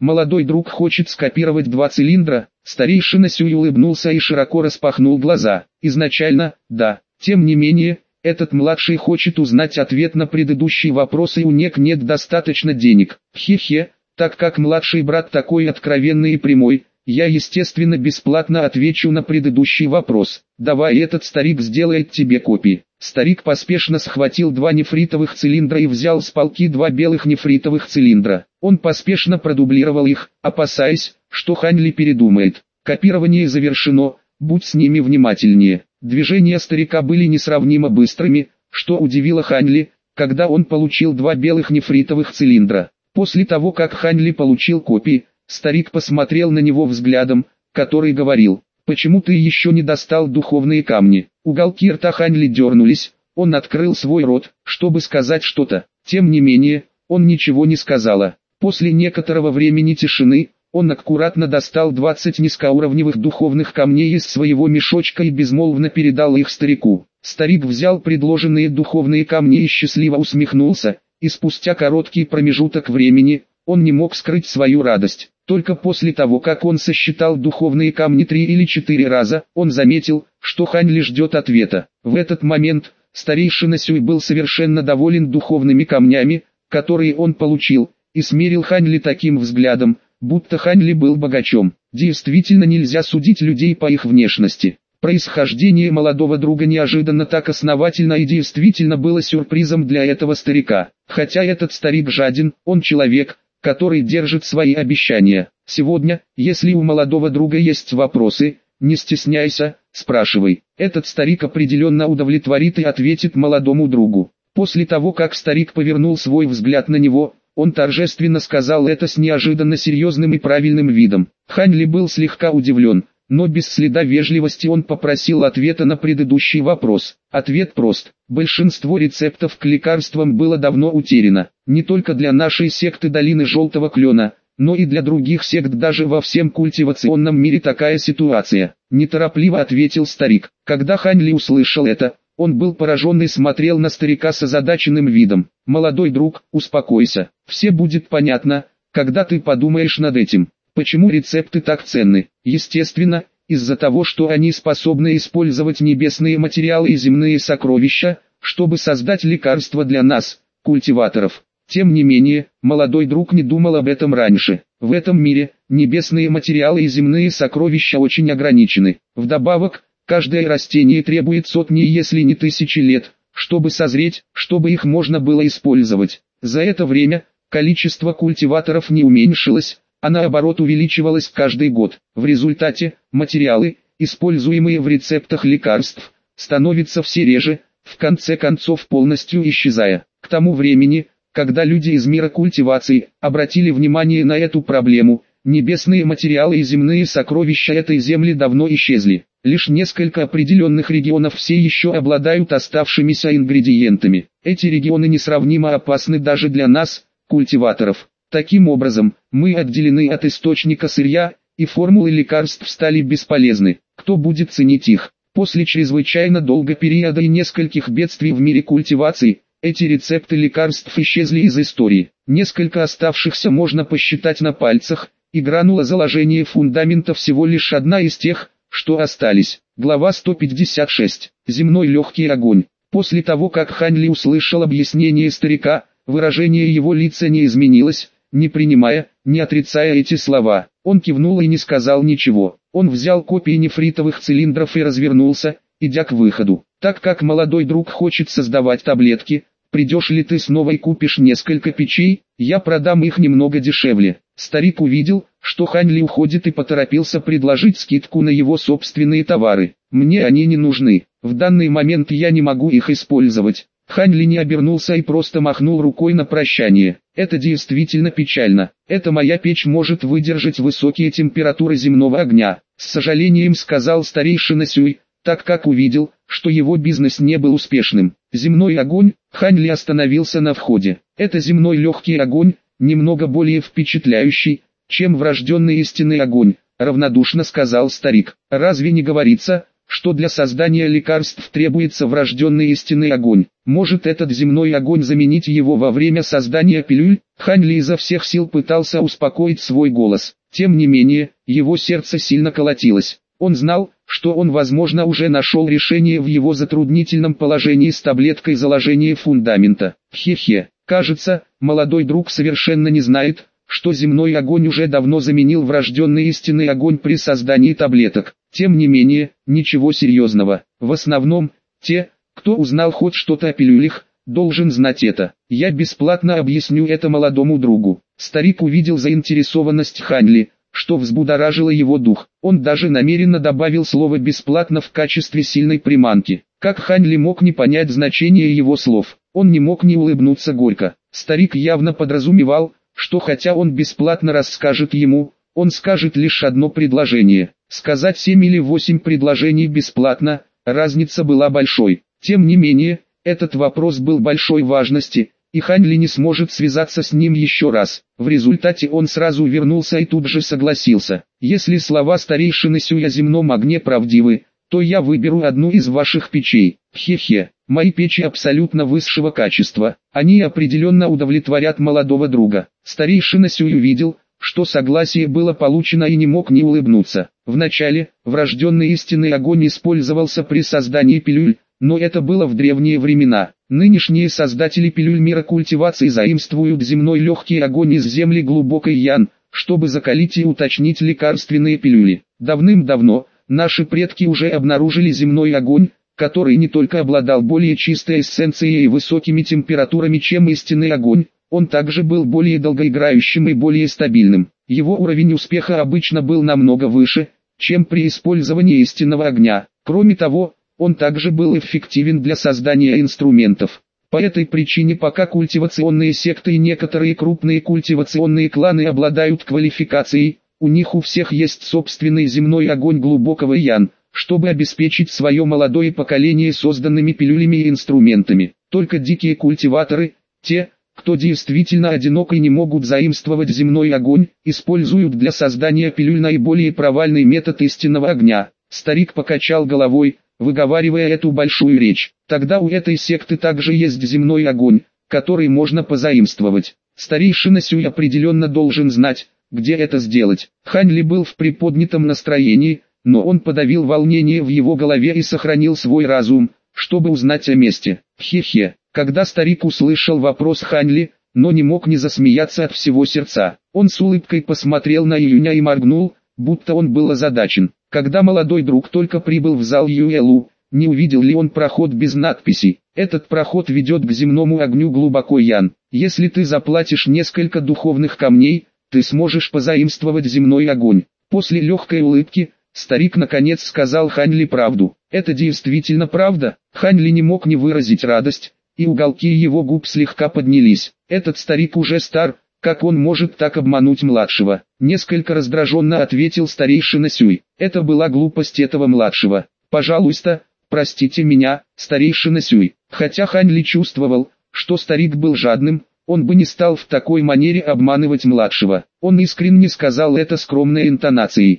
молодой друг хочет скопировать 2 цилиндра. Старейшина Сюй улыбнулся и широко распахнул глаза. Изначально, да. Тем не менее, этот младший хочет узнать ответ на предыдущие вопросы, и у них нет достаточно денег. Хе-хе, так как младший брат такой откровенный и прямой, я естественно бесплатно отвечу на предыдущий вопрос. Давай, этот старик сделает тебе копии. Старик поспешно схватил 2 нефритовых цилиндра и взял с полки 2 белых нефритовых цилиндра. Он поспешно продублировал их, опасаясь, что Хань Ли передумает. Копирование завершено, будь с ними внимательнее. Движения старика были несравнимо быстрыми, что удивило Хань Ли, когда он получил 2 белых нефритовых цилиндра. После того, как Хань Ли получил копии, старик посмотрел на него взглядом, который говорил: «Почему ты еще не достал духовные камни?» Уголки рта Хань Ли дернулись, он открыл свой рот, чтобы сказать что-то. Тем не менее, он ничего не сказала. После некоторого времени тишины, он аккуратно достал 20 низкоуровневых духовных камней из своего мешочка и безмолвно передал их старику. Старик взял предложенные духовные камни и счастливо усмехнулся, и спустя короткий промежуток времени, он не мог скрыть свою радость. Только после того, как он сосчитал духовные камни 3 или 4 раза, он заметил, что Хань Ли ждет ответа. В этот момент, старейшина Сюй был совершенно доволен духовными камнями, которые он получил, и смерил Хань Ли таким взглядом, будто Хань Ли был богачом. Действительно, нельзя судить людей по их внешности. Происхождение молодого друга неожиданно так основательно и действительно было сюрпризом для этого старика. Хотя этот старик жаден, он человек, который держит свои обещания. Сегодня, если у молодого друга есть вопросы, не стесняйся, спрашивай. Этот старик определенно удовлетворит и ответит молодому другу. После того, как старик повернул свой взгляд на него, он торжественно сказал это с неожиданно серьезным и правильным видом. Хань Ли был слегка удивлен, но без следа вежливости он попросил ответа на предыдущий вопрос. Ответ прост. Большинство рецептов к лекарствам было давно утеряно. Не только для нашей секты Долины Желтого Клена, но и для других сект. Даже во всем культивационном мире такая ситуация. Неторопливо ответил старик. Когда Хань Ли услышал это, он был поражен и смотрел на старика с озадаченным видом. «Молодой друг, успокойся. Все будет понятно, когда ты подумаешь над этим. Почему рецепты так ценны? Естественно, из-за того, что они способны использовать небесные материалы и земные сокровища, чтобы создать лекарства для нас, культиваторов. Тем не менее, молодой друг не думал об этом раньше. В этом мире, небесные материалы и земные сокровища очень ограничены. Вдобавок, каждое растение требует сотни, если не тысячи лет, чтобы созреть, чтобы их можно было использовать. За это время, количество культиваторов не уменьшилось, а наоборот увеличивалась каждый год. В результате, материалы, используемые в рецептах лекарств, становятся все реже, в конце концов полностью исчезая. К тому времени, когда люди из мира культивации обратили внимание на эту проблему, небесные материалы и земные сокровища этой земли давно исчезли. Лишь несколько определенных регионов все еще обладают оставшимися ингредиентами. Эти регионы несравнимо опасны даже для нас, культиваторов. Таким образом, мы отделены от источника сырья, и формулы лекарств стали бесполезны. Кто будет ценить их? После чрезвычайно долгого периода и нескольких бедствий в мире культивации, эти рецепты лекарств исчезли из истории. Несколько оставшихся можно посчитать на пальцах, и гранула заложения фундамента всего лишь одна из тех, что остались. Глава 156. Земной легкий огонь. После того, как Хань Ли услышал объяснение старика, выражение его лица не изменилось. Не принимая, не отрицая эти слова, он кивнул и не сказал ничего. Он взял копии нефритовых цилиндров и развернулся, идя к выходу. Так как молодой друг хочет создавать таблетки, придешь ли ты снова и купишь несколько печей, я продам их немного дешевле. Старик увидел, что Хань Ли уходит, и поторопился предложить скидку на его собственные товары. Мне они не нужны, в данный момент я не могу их использовать. Хань Ли не обернулся и просто махнул рукой на прощание. Это действительно печально. Эта моя печь может выдержать высокие температуры земного огня. С сожалением сказал старейшина Сюй, так как увидел, что его бизнес не был успешным. Земной огонь. Хань Ли остановился на входе. Это земной легкий огонь, немного более впечатляющий, чем врожденный истинный огонь, равнодушно сказал старик. Разве не говорится, что для создания лекарств требуется врожденный истинный огонь. Может этот земной огонь заменить его во время создания пилюль? Хань Ли изо всех сил пытался успокоить свой голос. Тем не менее, его сердце сильно колотилось. Он знал, что он возможно уже нашел решение в его затруднительном положении с таблеткой заложения фундамента. Хе-хе, кажется, молодой друг совершенно не знает, что земной огонь уже давно заменил врожденный истинный огонь при создании таблеток. Тем не менее, ничего серьезного. В основном, те, кто узнал хоть что-то о пилюлях, должен знать это. Я бесплатно объясню это молодому другу. Старик увидел заинтересованность Хань Ли, что взбудоражило его дух. Он даже намеренно добавил слово «бесплатно» в качестве сильной приманки. Как Хань Ли мог не понять значение его слов? Он не мог не улыбнуться горько. Старик явно подразумевал, что хотя он бесплатно расскажет ему, он скажет лишь одно предложение. Сказать 7 или 8 предложений бесплатно, разница была большой. Тем не менее, этот вопрос был большой важности, и Хань Ли не сможет связаться с ним еще раз. В результате он сразу вернулся и тут же согласился. Если слова старейшины Сюй о земном огне правдивы, то я выберу одну из ваших печей. Хе-хе, мои печи абсолютно высшего качества, они определенно удовлетворят молодого друга. Старейшина Сюй увидел, что согласие было получено и не мог не улыбнуться. Вначале, врожденный истинный огонь использовался при создании пилюль, но это было в древние времена. Нынешние создатели пилюль мира культивации заимствуют земной легкий огонь из земли глубокой Ян, чтобы закалить и уточнить лекарственные пилюли. Давным-давно, наши предки уже обнаружили земной огонь, который не только обладал более чистой эссенцией и высокими температурами, чем истинный огонь, он также был более долгоиграющим и более стабильным. Его уровень успеха обычно был намного выше, чем при использовании истинного огня. Кроме того, он также был эффективен для создания инструментов. По этой причине пока культивационные секты и некоторые крупные культивационные кланы обладают квалификацией, у них у всех есть собственный земной огонь глубокого Ян, чтобы обеспечить свое молодое поколение созданными пилюлями и инструментами. Только дикие культиваторы, те, кто действительно одинок и не могут заимствовать земной огонь, используют для создания пилюль наиболее провальный метод истинного огня. Старик покачал головой, выговаривая эту большую речь. Тогда у этой секты также есть земной огонь, который можно позаимствовать. Старейшина Сюй определенно должен знать, где это сделать. Хань Ли был в приподнятом настроении, но он подавил волнение в его голове и сохранил свой разум, чтобы узнать о месте. Хе-хе. Когда старик услышал вопрос Хань Ли, но не мог не засмеяться от всего сердца, он с улыбкой посмотрел на Юня и моргнул, будто он был озадачен. Когда молодой друг только прибыл в зал Юэлу, не увидел ли он проход без надписей? Этот проход ведет к земному огню глубоко Ян. Если ты заплатишь несколько духовных камней, ты сможешь позаимствовать земной огонь. После легкой улыбки, старик наконец сказал Хань Ли правду. Это действительно правда? Хань Ли не мог не выразить радость, и уголки его губ слегка поднялись. Этот старик уже стар, как он может так обмануть младшего? Несколько раздраженно ответил старейшина Сюй. Это была глупость этого младшего. Пожалуйста, простите меня, старейшина Сюй. Хотя Хань Ли чувствовал, что старик был жадным, он бы не стал в такой манере обманывать младшего. Он искренне сказал это скромной интонацией.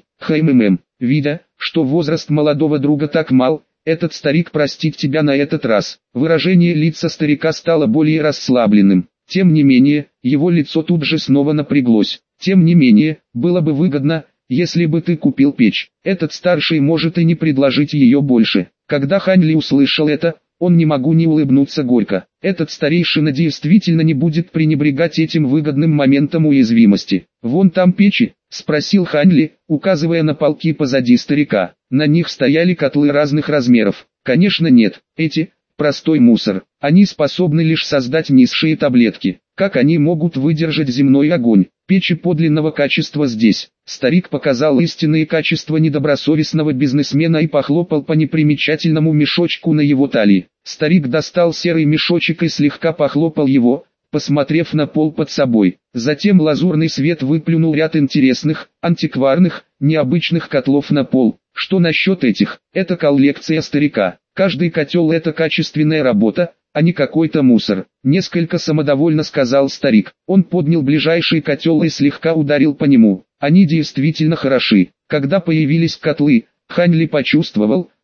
Видя, что возраст молодого друга так мал, этот старик простит тебя на этот раз. Выражение лица старика стало более расслабленным. Тем не менее, его лицо тут же снова напряглось. Тем не менее, было бы выгодно, если бы ты купил печь. Этот старший может и не предложить ее больше. Когда Хань Ли услышал это, он не могу не улыбнуться горько. Этот старейшина действительно не будет пренебрегать этим выгодным моментом уязвимости. «Вон там печи?» — спросил Хань Ли, указывая на полки позади старика. На них стояли котлы разных размеров. Конечно нет, эти — простой мусор. Они способны лишь создать низшие таблетки. Как они могут выдержать земной огонь? Печи подлинного качества здесь. Старик показал истинные качества недобросовестного бизнесмена и похлопал по непримечательному мешочку на его талии. Старик достал серый мешочек и слегка похлопал его, посмотрев на пол под собой. Затем лазурный свет выплюнул ряд интересных, антикварных, необычных котлов на пол. Что насчет этих? Это коллекция старика. Каждый котел — это качественная работа, а не какой-то мусор. Несколько самодовольно сказал старик. Он поднял ближайший котел и слегка ударил по нему. Они действительно хороши. Когда появились котлы, Хань Ли почувствовал,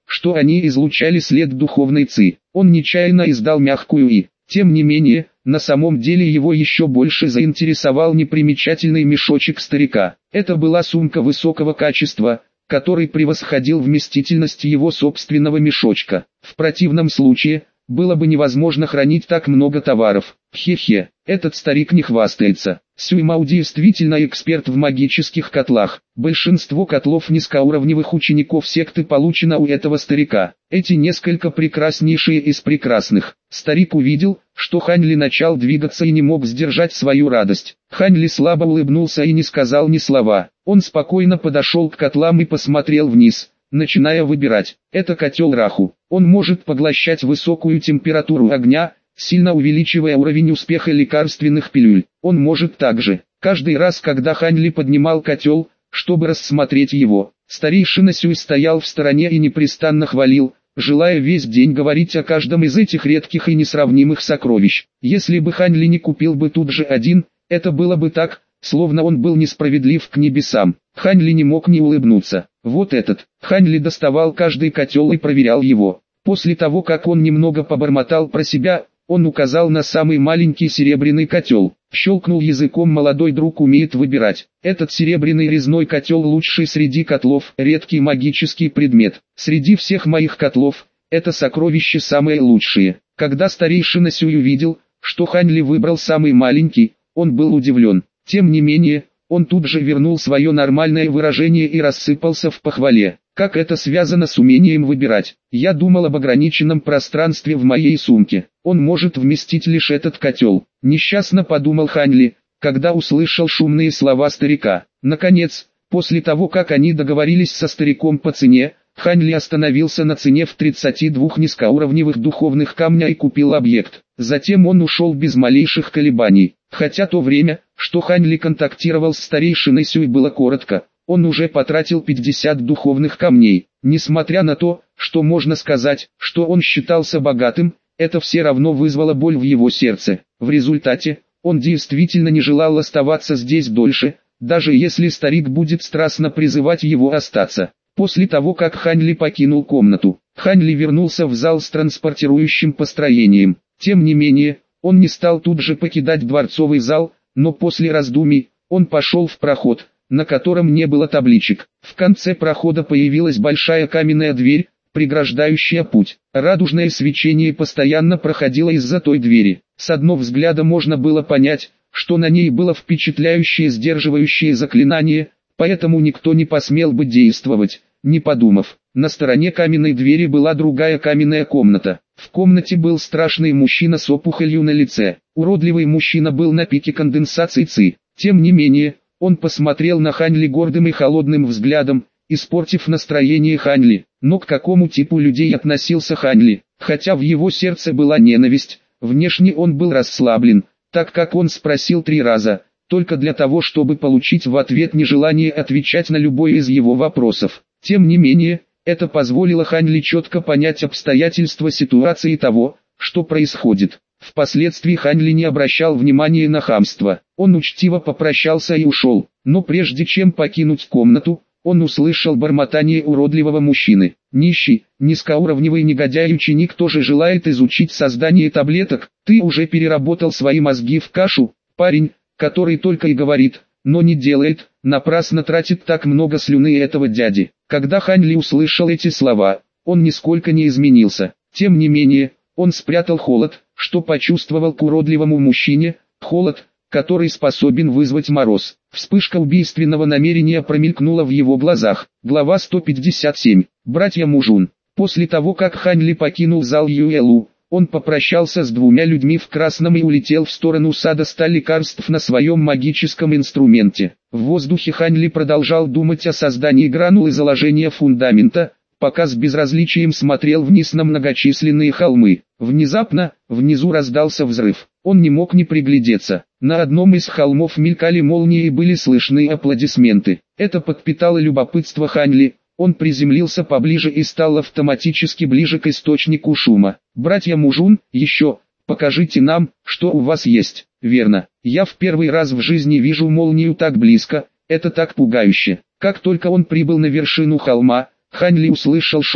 что они излучали след духовной ци. Он нечаянно издал мягкую и, тем не менее, на самом деле его еще больше заинтересовал непримечательный мешочек старика. Это была сумка высокого качества, который превосходил вместительность его собственного мешочка. В противном случае, было бы невозможно хранить так много товаров. Хе-хе, этот старик не хвастается. Сюймао действительно эксперт в магических котлах. Большинство котлов низкоуровневых учеников секты получено у этого старика. Эти несколько прекраснейшие из прекрасных. Старик увидел, что Хань Ли начал двигаться и не мог сдержать свою радость. Хань Ли слабо улыбнулся и не сказал ни слова. Он спокойно подошел к котлам и посмотрел вниз, начиная выбирать. Это котел Раху. Он может поглощать высокую температуру огня, сильно увеличивая уровень успеха лекарственных пилюль. Он может также, каждый раз когда Хань Ли поднимал котел, чтобы рассмотреть его, старейшина Сюй стоял в стороне и непрестанно хвалил, желая весь день говорить о каждом из этих редких и несравнимых сокровищ. Если бы Хань Ли не купил бы тут же один, это было бы так, словно он был несправедлив к небесам. Хань Ли не мог не улыбнуться. Вот этот. Хань Ли доставал каждый котел и проверял его. После того, как он немного побормотал про себя, он указал на самый маленький серебряный котел. Щелкнул языком: молодой друг умеет выбирать. Этот серебряный резной котел лучший среди котлов, редкий магический предмет. Среди всех моих котлов, это сокровище самое лучшее. Когда старейшина Сюй увидел, что Хань Ли выбрал самый маленький, он был удивлен. Тем не менее, он тут же вернул свое нормальное выражение и рассыпался в похвале. Как это связано с умением выбирать? Я думал об ограниченном пространстве в моей сумке. Он может вместить лишь этот котел. Несчастно подумал Хань Ли, когда услышал шумные слова старика. Наконец, после того как они договорились со стариком по цене, Хань Ли остановился на цене в 32 низкоуровневых духовных камня и купил объект. Затем он ушел без малейших колебаний. Хотя то время, что Хань Ли контактировал с старейшиной Сюй, было коротко, он уже потратил 50 духовных камней. Несмотря на то, что можно сказать, что он считался богатым, это все равно вызвало боль в его сердце. В результате, он действительно не желал оставаться здесь дольше, даже если старик будет страстно призывать его остаться. После того, как Хань Ли покинул комнату, Хань Ли вернулся в зал с транспортирующим построением. Тем не менее, он не стал тут же покидать дворцовый зал, но после раздумий, он пошел в проход, на котором не было табличек. В конце прохода появилась большая каменная дверь, преграждающая путь. Радужное свечение постоянно проходило из-за той двери. С одного взгляда можно было понять, что на ней было впечатляющее сдерживающее заклинание, поэтому никто не посмел бы действовать, не подумав. На стороне каменной двери была другая каменная комната. В комнате был страшный мужчина с опухолью на лице. Уродливый мужчина был на пике конденсации ци. Тем не менее, он посмотрел на Хань Ли гордым и холодным взглядом, испортив настроение Хань Ли. Но к какому типу людей относился Хань Ли? Хотя в его сердце была ненависть, внешне он был расслаблен, так как он спросил 3 раза, только для того, чтобы получить в ответ нежелание отвечать на любой из его вопросов. Тем не менее, это позволило Хань Ли четко понять обстоятельства ситуации и того, что происходит. Впоследствии Хань Ли не обращал внимания на хамство. Он учтиво попрощался и ушел. Но прежде чем покинуть комнату, он услышал бормотание уродливого мужчины. Нищий, низкоуровневый негодяй-ученик тоже желает изучить создание таблеток. Ты уже переработал свои мозги в кашу, парень, который только и говорит, но не делает, напрасно тратит так много слюны этого дяди. Когда Хань Ли услышал эти слова, он нисколько не изменился. Тем не менее, он спрятал холод, что почувствовал к уродливому мужчине, холод, который способен вызвать мороз. Вспышка убийственного намерения промелькнула в его глазах. Глава 157. Братья Мужун. После того, как Хань Ли покинул зал Юэлу, он попрощался с 2 людьми в красном и улетел в сторону сада 100 лекарств на своем магическом инструменте. В воздухе Хань Ли продолжал думать о создании гранул и заложения фундамента, пока с безразличием смотрел вниз на многочисленные холмы. Внезапно, внизу раздался взрыв. Он не мог не приглядеться. На одном из холмов мелькали молнии и были слышны аплодисменты. Это подпитало любопытство Хань Ли. Он приземлился поближе и стал автоматически ближе к источнику шума. «Братья Мужун, еще, покажите нам, что у вас есть». «Верно, я в первый раз в жизни вижу молнию так близко, это так пугающе». Как только он прибыл на вершину холма, Хань Ли услышал шум,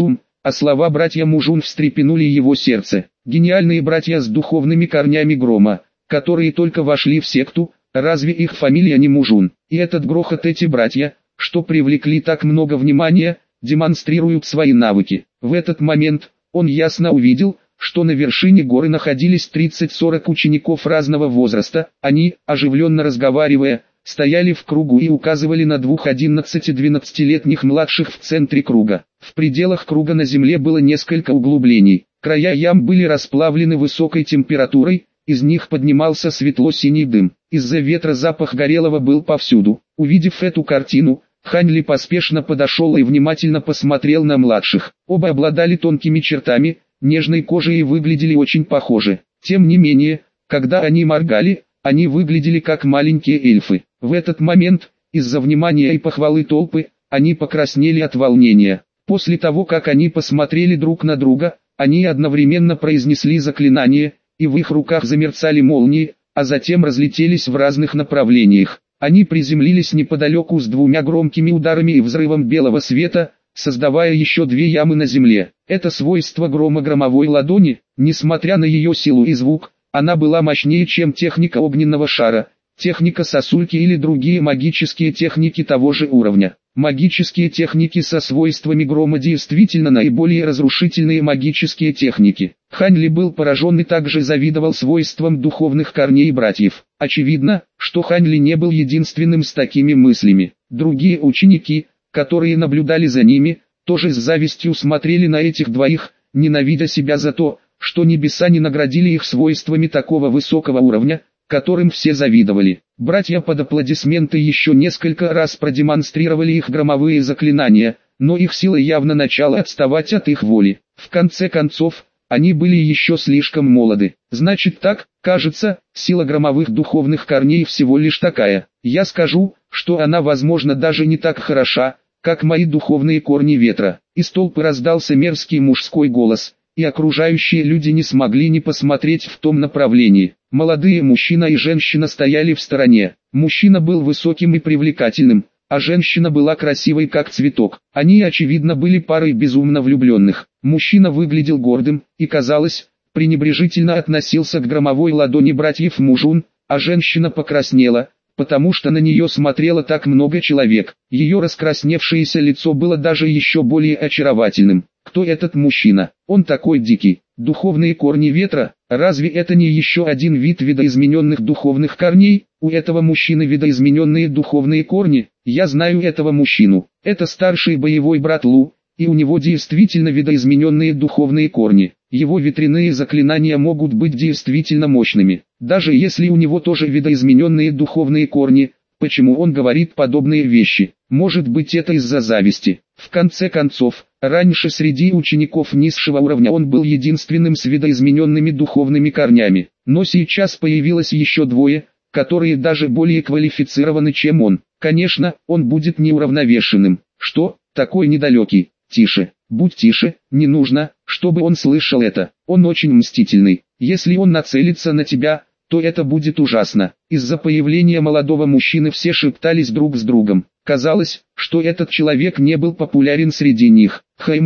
а слова братья Мужун встрепенули его сердце. Гениальные братья с духовными корнями грома, которые только вошли в секту, разве их фамилия не Мужун? И этот грохот, эти братья, что привлекли так много внимания, демонстрируют свои навыки. В этот момент он ясно увидел, что на вершине горы находились 30-40 учеников разного возраста. Они, оживленно разговаривая, стояли в кругу и указывали на двух 11-12-летних младших в центре круга. В пределах круга на земле было несколько углублений. Края ям были расплавлены высокой температурой, из них поднимался светло-синий дым. Из-за ветра запах горелого был повсюду. Увидев эту картину, Хань Ли поспешно подошел и внимательно посмотрел на младших. Оба обладали тонкими чертами, нежной кожей и выглядели очень похожи. Тем не менее, когда они моргали, они выглядели как маленькие эльфы. В этот момент, из-за внимания и похвалы толпы, они покраснели от волнения. После того, как они посмотрели друг на друга, они одновременно произнесли заклинание, и в их руках замерцали молнии, а затем разлетелись в разных направлениях. Они приземлились неподалеку с двумя громкими ударами и взрывом белого света, создавая еще две ямы на земле. Это свойство грома громовой ладони, несмотря на ее силу и звук, она была мощнее, чем техника огненного шара, техника сосульки или другие магические техники того же уровня. Магические техники со свойствами грома действительно наиболее разрушительные магические техники. Хань Ли был поражен и также завидовал свойствам духовных корней братьев. Очевидно, что Хань Ли не был единственным с такими мыслями. Другие ученики, которые наблюдали за ними, тоже с завистью смотрели на этих двоих, ненавидя себя за то, что небеса не наградили их свойствами такого высокого уровня, которым все завидовали. Братья под аплодисменты еще несколько раз продемонстрировали их громовые заклинания, но их сила явно начала отставать от их воли. В конце концов, они были еще слишком молоды. Значит так, кажется, сила громовых духовных корней всего лишь такая. Я скажу, что она возможно даже не так хороша, как мои духовные корни ветра. Из толпы раздался мерзкий мужской голос, и окружающие люди не смогли не посмотреть в том направлении. Молодые мужчина и женщина стояли в стороне. Мужчина был высоким и привлекательным, а женщина была красивой как цветок. Они очевидно были парой безумно влюбленных. Мужчина выглядел гордым, и казалось, пренебрежительно относился к громовой ладони братьев Мужун, а женщина покраснела, потому что на нее смотрело так много человек. Ее раскрасневшееся лицо было даже еще более очаровательным. Кто этот мужчина? Он такой дикий. Духовные корни ветра, разве это не еще один вид видоизмененных духовных корней? У этого мужчины видоизмененные духовные корни. Я знаю этого мужчину. Это старший боевой брат Лу, и у него действительно видоизмененные духовные корни. Его ветряные заклинания могут быть действительно мощными. Даже если у него тоже видоизмененные духовные корни, почему он говорит подобные вещи? Может быть, это из-за зависти. В конце концов, раньше среди учеников низшего уровня он был единственным с видоизмененными духовными корнями. Но сейчас появилось еще двое, которые даже более квалифицированы, чем он. Конечно, он будет неуравновешенным. Что, такой недалекий? Тише, будь тише, не нужно, чтобы он слышал это. Он очень мстительный. Если он нацелится на тебя, то это будет ужасно. Из-за появления молодого мужчины все шептались друг с другом. Казалось, что этот человек не был популярен среди них.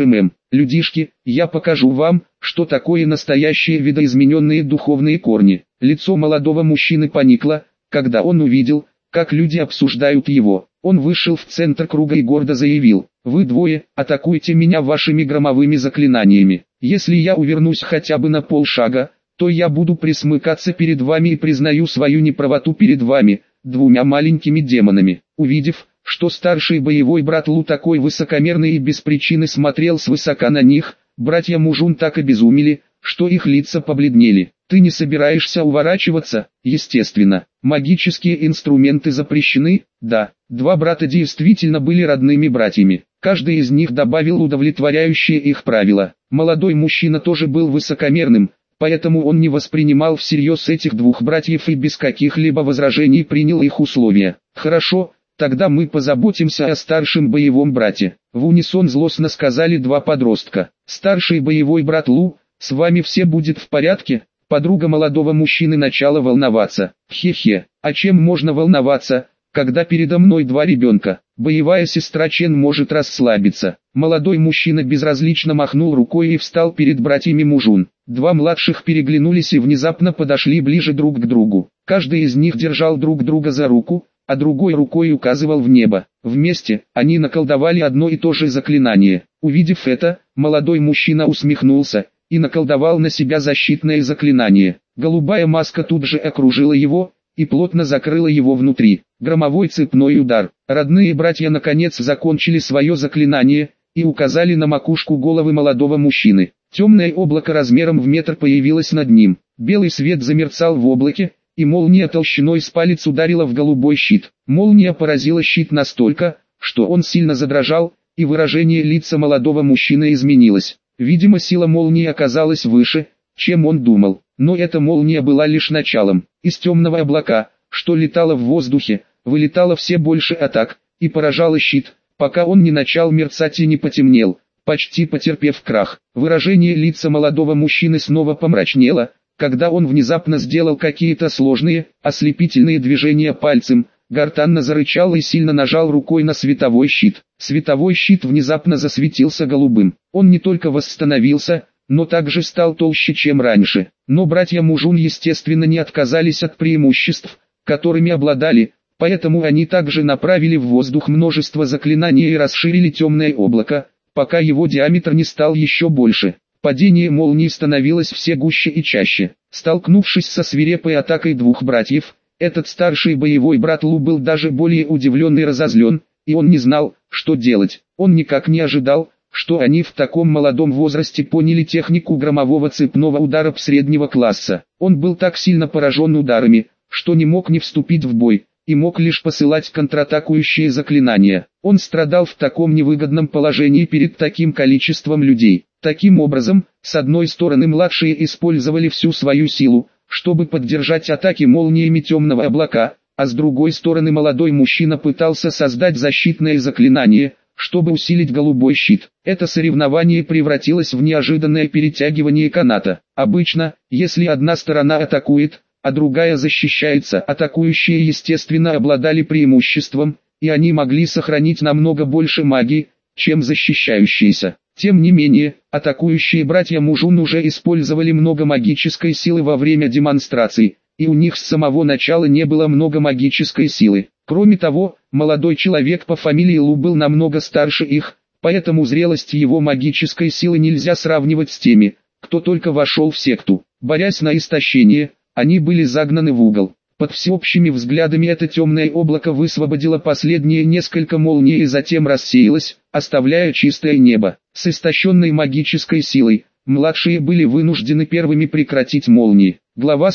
Людишки, я покажу вам, что такое настоящие видоизмененные духовные корни. Лицо молодого мужчины поникло, когда он увидел, как люди обсуждают его. Он вышел в центр круга и гордо заявил: «Вы двое, атакуйте меня вашими громовыми заклинаниями. Если я увернусь хотя бы на полшага, то я буду присмыкаться перед вами и признаю свою неправоту перед вами, двумя маленькими демонами». Увидев, что старший боевой брат Лу такой высокомерный и без причины смотрел свысока на них, братья Мужун так обезумели, что их лица побледнели. «Ты не собираешься уворачиваться?» «Естественно. Магические инструменты запрещены?» «Да». Два брата действительно были родными братьями. Каждый из них добавил удовлетворяющие их правила. Молодой мужчина тоже был высокомерным, поэтому он не воспринимал всерьез этих двух братьев и без каких-либо возражений принял их условия. «Хорошо, тогда мы позаботимся о старшем боевом брате», — в унисон злостно сказали два подростка. «Старший боевой брат Лу, с вами все будет в порядке?» Подруга молодого мужчины начала волноваться. «Хе-хе, а чем можно волноваться, когда передо мной два ребенка?» Боевая сестра Чен может расслабиться. Молодой мужчина безразлично махнул рукой и встал перед братьями Мужун. Два младших переглянулись и внезапно подошли ближе друг к другу. Каждый из них держал друг друга за руку, а другой рукой указывал в небо. Вместе они наколдовали одно и то же заклинание. Увидев это, молодой мужчина усмехнулся и наколдовал на себя защитное заклинание. Голубая маска тут же окружила его и плотно закрыла его внутри. Громовой цепной удар. Родные братья наконец закончили свое заклинание и указали на макушку головы молодого мужчины. Темное облако размером в метр появилось над ним. Белый свет замерцал в облаке, и молния толщиной с палец ударила в голубой щит. Молния поразила щит настолько, что он сильно задрожал, и выражение лица молодого мужчины изменилось. Видимо, сила молнии оказалась выше, чем он думал. Но эта молния была лишь началом. Из темного облака, что летало в воздухе, вылетало все больше атак, и поражало щит, пока он не начал мерцать и не потемнел, почти потерпев крах. Выражение лица молодого мужчины снова помрачнело, когда он внезапно сделал какие-то сложные, ослепительные движения пальцем, гортанно зарычал и сильно нажал рукой на световой щит. Световой щит внезапно засветился голубым. Он не только восстановился, но также стал толще, чем раньше. Но братья Мужун естественно не отказались от преимуществ, которыми обладали, поэтому они также направили в воздух множество заклинаний и расширили темное облако, пока его диаметр не стал еще больше. Падение молнии становилось все гуще и чаще. Столкнувшись со свирепой атакой двух братьев, этот старший боевой брат Лу был даже более удивлен и разозлен, и он не знал, что делать. Он никак не ожидал, что они в таком молодом возрасте поняли технику громового цепного удара среднего класса. Он был так сильно поражен ударами, что не мог не вступить в бой, и мог лишь посылать контратакующие заклинания. Он страдал в таком невыгодном положении перед таким количеством людей. Таким образом, с одной стороны младшие использовали всю свою силу, чтобы поддержать атаки молниями темного облака, а с другой стороны молодой мужчина пытался создать защитное заклинание, чтобы усилить голубой щит. Это соревнование превратилось в неожиданное перетягивание каната. Обычно, если одна сторона атакует, а другая защищается, атакующие естественно обладали преимуществом, и они могли сохранить намного больше магии, чем защищающиеся. Тем не менее, атакующие братья Мужун уже использовали много магической силы во время демонстраций, и у них с самого начала не было много магической силы. Кроме того, молодой человек по фамилии Лу был намного старше их, поэтому зрелость его магической силы нельзя сравнивать с теми, кто только вошел в секту. Борясь на истощение, они были загнаны в угол. Под всеобщими взглядами это темное облако высвободило последние несколько молний и затем рассеялось, оставляя чистое небо. С истощенной магической силой, младшие были вынуждены первыми прекратить молнии. Глава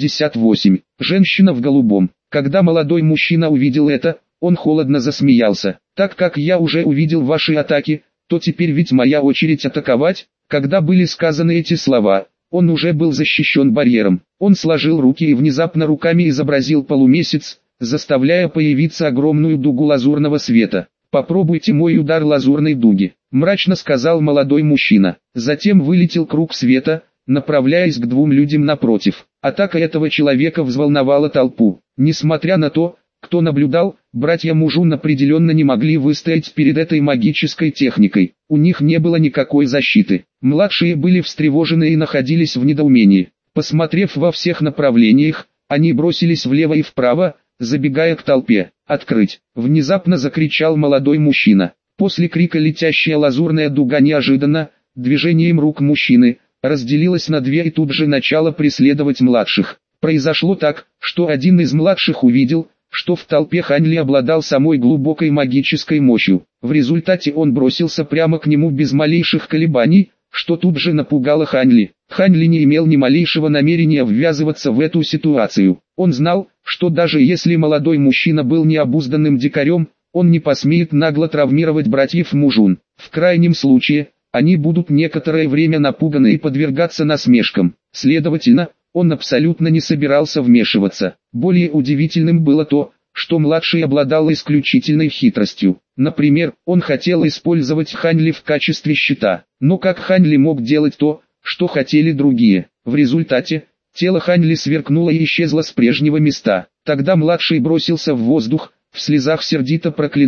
158. Женщина в голубом. Когда молодой мужчина увидел это, он холодно засмеялся. Так как я уже увидел ваши атаки, то теперь ведь моя очередь атаковать. Когда были сказаны эти слова, он уже был защищен барьером. Он сложил руки и внезапно руками изобразил полумесяц, заставляя появиться огромную дугу лазурного света. «Попробуйте мой удар лазурной дуги», — мрачно сказал молодой мужчина. Затем вылетел круг света, направляясь к двум людям напротив. Атака этого человека взволновала толпу. Несмотря на то, кто наблюдал, братья Мужун определенно не могли выстоять перед этой магической техникой. У них не было никакой защиты. Младшие были встревожены и находились в недоумении. Посмотрев во всех направлениях, они бросились влево и вправо, забегая к толпе. «Открыть!» — внезапно закричал молодой мужчина. После крика летящая лазурная дуга неожиданно, движением рук мужчины, разделилась на две и тут же начала преследовать младших. Произошло так, что один из младших увидел, что в толпе Ханли обладал самой глубокой магической мощью. В результате он бросился прямо к нему без малейших колебаний, что тут же напугало Ханли. Ханли не имел ни малейшего намерения ввязываться в эту ситуацию. Он знал, что даже если молодой мужчина был необузданным дикарем, он не посмеет нагло травмировать братьев Мужун. В крайнем случае, они будут некоторое время напуганы и подвергаться насмешкам. Следовательно, он абсолютно не собирался вмешиваться. Более удивительным было то, что младший обладал исключительной хитростью. Например, он хотел использовать Ханли в качестве щита. Но как Ханли мог делать то, что хотели другие? В результате, тело Ханли сверкнуло и исчезло с прежнего места. Тогда младший бросился в воздух, в слезах сердито проклиная.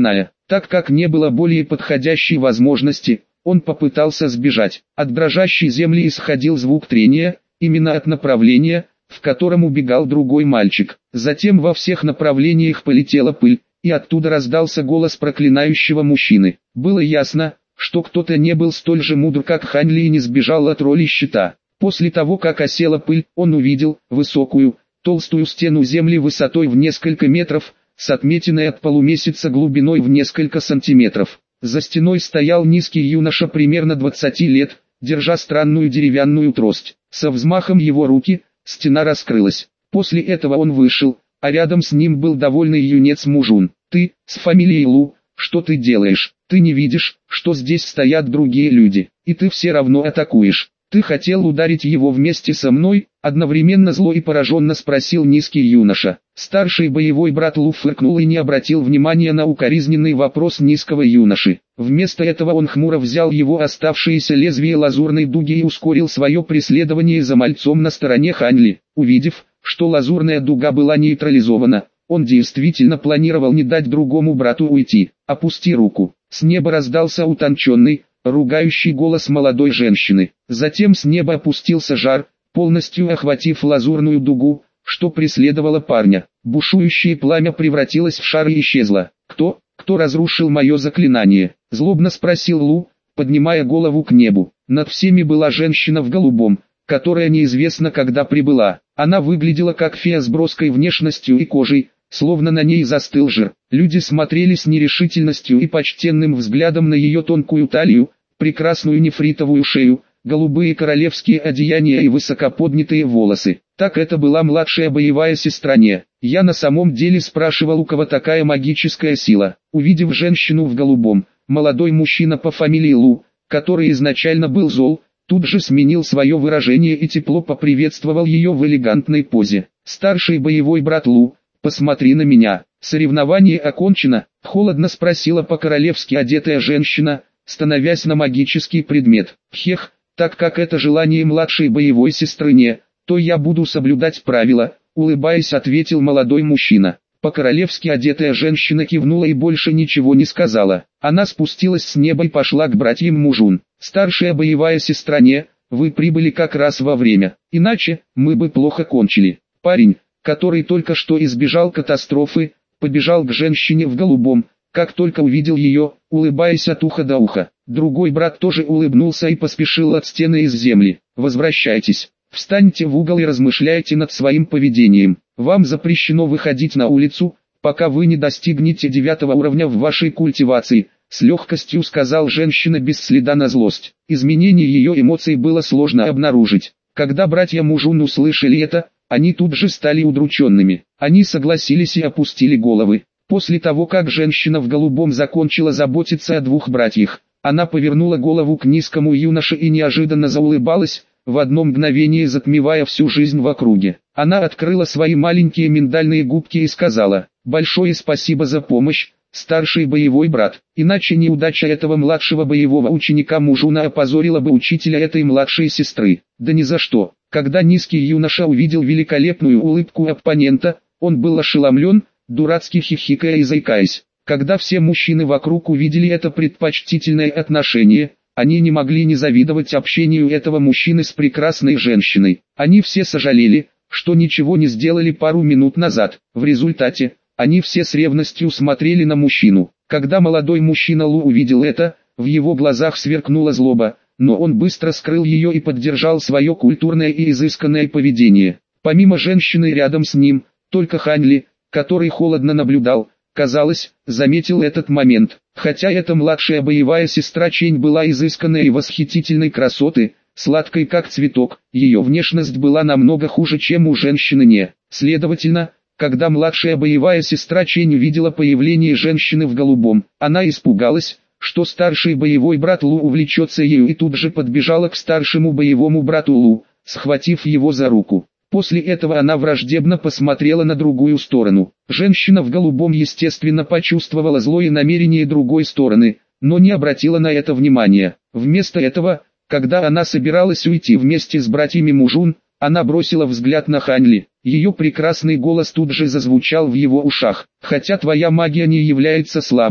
Так как не было более подходящей возможности, он попытался сбежать. От дрожащей земли исходил звук трения, именно от направления, в котором убегал другой мальчик. Затем во всех направлениях полетела пыль, и оттуда раздался голос проклинающего мужчины. Было ясно, что кто-то не был столь же мудр, как Хань Ли, и не сбежал от роли щита. После того, как осела пыль, он увидел высокую, толстую стену земли высотой в несколько метров, с отметиной от полумесяца глубиной в несколько сантиметров. За стеной стоял низкий юноша примерно 20 лет, держа странную деревянную трость. Со взмахом его руки, стена раскрылась. После этого он вышел, а рядом с ним был довольный юнец Мужун. «Ты, с фамилией Лу, что ты делаешь? Ты не видишь, что здесь стоят другие люди, и ты все равно атакуешь. Ты хотел ударить его вместе со мной?» Одновременно зло и пораженно спросил низкий юноша. Старший боевой брат Лу фыркнул и не обратил внимания на укоризненный вопрос низкого юноши. Вместо этого он хмуро взял его оставшееся лезвие лазурной дуги и ускорил свое преследование за мальцом на стороне Хань Ли. Увидев, что лазурная дуга была нейтрализована, он действительно планировал не дать другому брату уйти. «Опусти руку». С неба раздался утонченный, ругающий голос молодой женщины. Затем с неба опустился жар, полностью охватив лазурную дугу, что преследовало парня. Бушующее пламя превратилось в шар и исчезло. «Кто разрушил мое заклинание?» — злобно спросил Лу, поднимая голову к небу. Над всеми была женщина в голубом, которая неизвестно когда прибыла. Она выглядела как фея с броской внешностью и кожей, словно на ней застыл жир. Люди смотрели с нерешительностью и почтенным взглядом на ее тонкую талию, прекрасную нефритовую шею, голубые королевские одеяния и высокоподнятые волосы. Так это была младшая боевая сестра Не. Я на самом деле спрашивал, у кого такая магическая сила. Увидев женщину в голубом, молодой мужчина по фамилии Лу, который изначально был зол, тут же сменил свое выражение и тепло поприветствовал ее в элегантной позе. «Старший боевой брат Лу, посмотри на меня». «Соревнование окончено?» — холодно спросила по-королевски одетая женщина, становясь на магический предмет. «Хех, так как это желание младшей боевой сестры Не, то я буду соблюдать правила», — улыбаясь, ответил молодой мужчина. По-королевски одетая женщина кивнула и больше ничего не сказала. Она спустилась с неба и пошла к братьям Мужун. «Старшая боевая сестра Не, вы прибыли как раз вовремя, иначе мы бы плохо кончили». Парень, который только что избежал катастрофы, побежал к женщине в голубом, как только увидел ее, улыбаясь от уха до уха. Другой брат тоже улыбнулся и поспешил от стены из земли. «Возвращайтесь, встаньте в угол и размышляйте над своим поведением. Вам запрещено выходить на улицу, пока вы не достигнете 9 уровня в вашей культивации», — с легкостью сказал женщина без следа на злость. Изменение ее эмоций было сложно обнаружить. Когда братья Мужун услышали это, они тут же стали удрученными. Они согласились и опустили головы. После того, как женщина в голубом закончила заботиться о двух братьях, она повернула голову к низкому юноше и неожиданно заулыбалась, в одно мгновение затмевая всю жизнь в округе. Она открыла свои маленькие миндальные губки и сказала: «Большое спасибо за помощь, старший боевой брат, иначе неудача этого младшего боевого ученика Мужуна опозорила бы учителя этой младшей сестры». «Да ни за что». Когда низкий юноша увидел великолепную улыбку оппонента, он был ошеломлен, дурацки хихикая и заикаясь. Когда все мужчины вокруг увидели это предпочтительное отношение, они не могли не завидовать общению этого мужчины с прекрасной женщиной. Они все сожалели, что ничего не сделали пару минут назад. В результате, они все с ревностью смотрели на мужчину. Когда молодой мужчина Лу увидел это, в его глазах сверкнула злоба, но он быстро скрыл ее и поддержал свое культурное и изысканное поведение. Помимо женщины рядом с ним, только Хань Ли, который холодно наблюдал, казалось, заметил этот момент. Хотя эта младшая боевая сестра Чень была изысканной и восхитительной красоты, сладкой как цветок, ее внешность была намного хуже, чем у женщины Не. Следовательно, когда младшая боевая сестра Чень увидела появление женщины в голубом, она испугалась, что старший боевой брат Лу увлечется ею, и тут же подбежала к старшему боевому брату Лу, схватив его за руку. После этого она враждебно посмотрела на другую сторону. Женщина в голубом естественно почувствовала злое намерение другой стороны, но не обратила на это внимания. Вместо этого, когда она собиралась уйти вместе с братьями Мужун, она бросила взгляд на Хань Ли. Ее прекрасный голос тут же зазвучал в его ушах. «Хотя твоя магия не является слабой,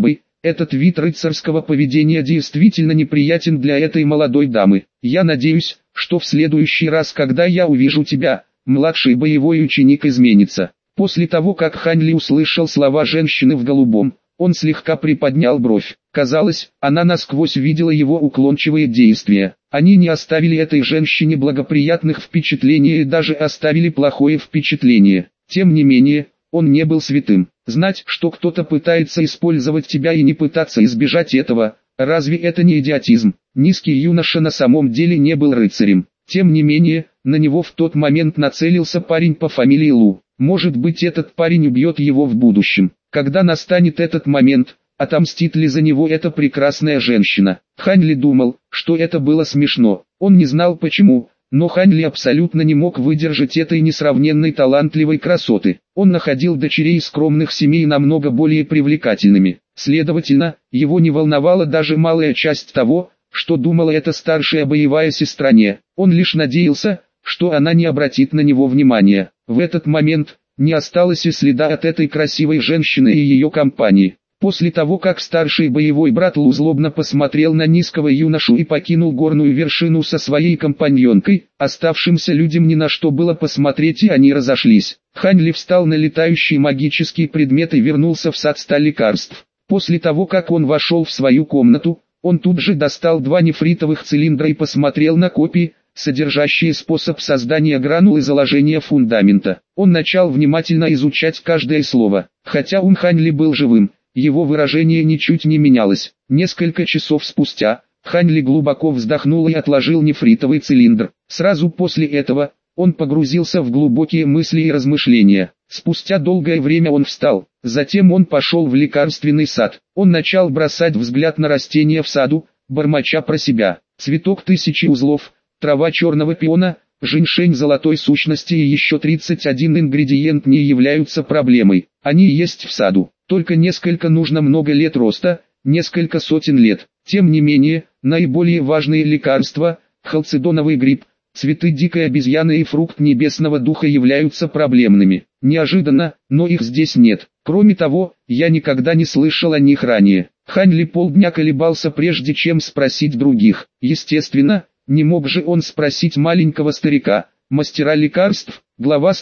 Этот вид рыцарского поведения действительно неприятен для этой молодой дамы. Я надеюсь, что в следующий раз, когда я увижу тебя, младший боевой ученик изменится. После того, как Хань Ли услышал слова женщины в голубом, он слегка приподнял бровь. Казалось, она насквозь видела его уклончивые действия. Они не оставили этой женщине благоприятных впечатлений и даже оставили плохое впечатление. Тем не менее, он не был святым. Знать, что кто-то пытается использовать тебя и не пытаться избежать этого, разве это не идиотизм? Низкий юноша на самом деле не был рыцарем. Тем не менее, на него в тот момент нацелился парень по фамилии Лу. Может быть, этот парень убьет его в будущем. Когда настанет этот момент, отомстит ли за него эта прекрасная женщина? Хань Ли думал, что это было смешно. Он не знал почему, но Хань Ли абсолютно не мог выдержать этой несравненной талантливой красоты. Он находил дочерей скромных семей намного более привлекательными. Следовательно, его не волновала даже малая часть того, что думала эта старшая боевая сестра не. Он лишь надеялся, что она не обратит на него внимания. В этот момент не осталось и следа от этой красивой женщины и ее компании. После того, как старший боевой брат Лу злобно посмотрел на низкого юношу и покинул горную вершину со своей компаньонкой, оставшимся людям ни на что было посмотреть и они разошлись. Хань Ли встал на летающий магический предмет и вернулся в сад 100 лекарств. После того, как он вошел в свою комнату, он тут же достал 2 нефритовых цилиндра и посмотрел на копии, содержащие способ создания гранул и заложения фундамента. Он начал внимательно изучать каждое слово. Хотя ум Хань Ли был живым, его выражение ничуть не менялось. Несколько часов спустя, Хань Ли глубоко вздохнул и отложил нефритовый цилиндр. Сразу после этого, он погрузился в глубокие мысли и размышления. Спустя долгое время он встал, затем он пошел в лекарственный сад. Он начал бросать взгляд на растения в саду, бормоча про себя. Цветок 1000 узлов, трава черного пиона, женьшень золотой сущности и еще 31 ингредиент не являются проблемой. Они есть в саду, только несколько нужно много лет роста, несколько сотен лет. Тем не менее, наиболее важные лекарства, халцедоновый гриб, цветы дикой обезьяны и фрукт небесного духа являются проблемными. Неожиданно, но их здесь нет. Кроме того, я никогда не слышал о них ранее. Хань Ли полдня колебался прежде чем спросить других. Естественно, не мог же он спросить маленького старика, мастера лекарств, глава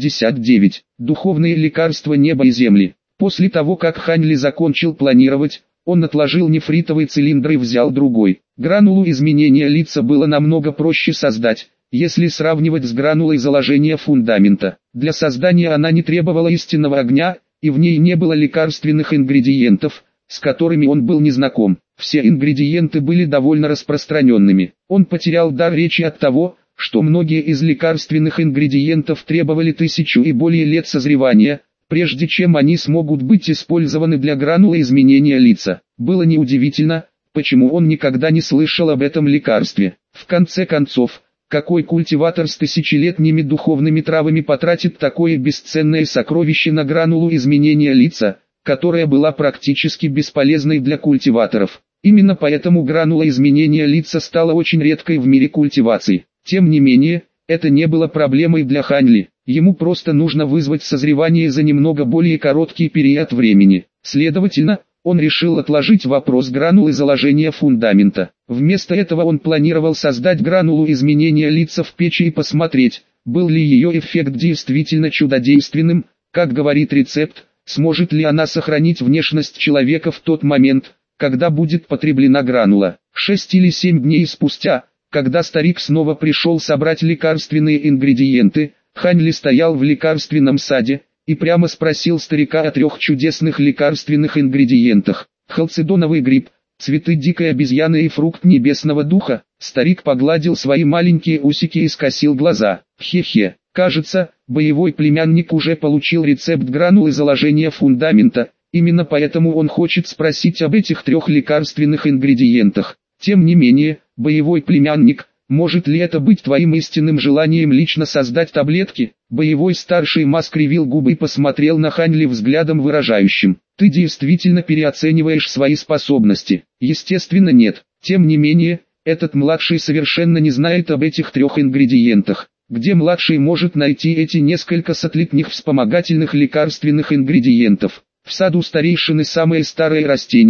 159, духовные лекарства неба и земли. После того, как Хань Ли закончил планировать, он отложил нефритовый цилиндр и взял другой. Гранулу изменения лица было намного проще создать, если сравнивать с гранулой заложения фундамента. Для создания она не требовала истинного огня, и в ней не было лекарственных ингредиентов, с которыми он был не знаком. Все ингредиенты были довольно распространенными. Он потерял дар речи от того, что многие из лекарственных ингредиентов требовали 1000 и более лет созревания, прежде чем они смогут быть использованы для гранулы изменения лица. Было неудивительно, почему он никогда не слышал об этом лекарстве. В конце концов, какой культиватор с тысячелетними духовными травами потратит такое бесценное сокровище на гранулу изменения лица, которая была практически бесполезной для культиваторов? Именно поэтому гранула изменения лица стала очень редкой в мире культивации. Тем не менее, это не было проблемой для Хань Ли. Ему просто нужно вызвать созревание за немного более короткий период времени. Следовательно, он решил отложить вопрос гранулы заложения фундамента. Вместо этого он планировал создать гранулу изменения лица в печи и посмотреть, был ли ее эффект действительно чудодейственным, как говорит рецепт, сможет ли она сохранить внешность человека в тот момент, когда будет потреблена гранула. 6 или 7 дней спустя, когда старик снова пришел собрать лекарственные ингредиенты, Хань Ли стоял в лекарственном саде и прямо спросил старика о 3 чудесных лекарственных ингредиентах: халцедоновый гриб, цветы дикой обезьяны и фрукт небесного духа. Старик погладил свои маленькие усики и скосил глаза. Хе-хе, кажется, боевой племянник уже получил рецепт гранулы заложения фундамента, именно поэтому он хочет спросить об этих 3 лекарственных ингредиентах. Тем не менее, боевой племянник, может ли это быть твоим истинным желанием лично создать таблетки? Боевой старший ма скривил губы и посмотрел на Хань Ли взглядом выражающим: ты действительно переоцениваешь свои способности? Естественно нет. Тем не менее, этот младший совершенно не знает об этих 3 ингредиентах. Где младший может найти эти несколько сателлитных вспомогательных лекарственных ингредиентов? В саду старейшины самое старое растение,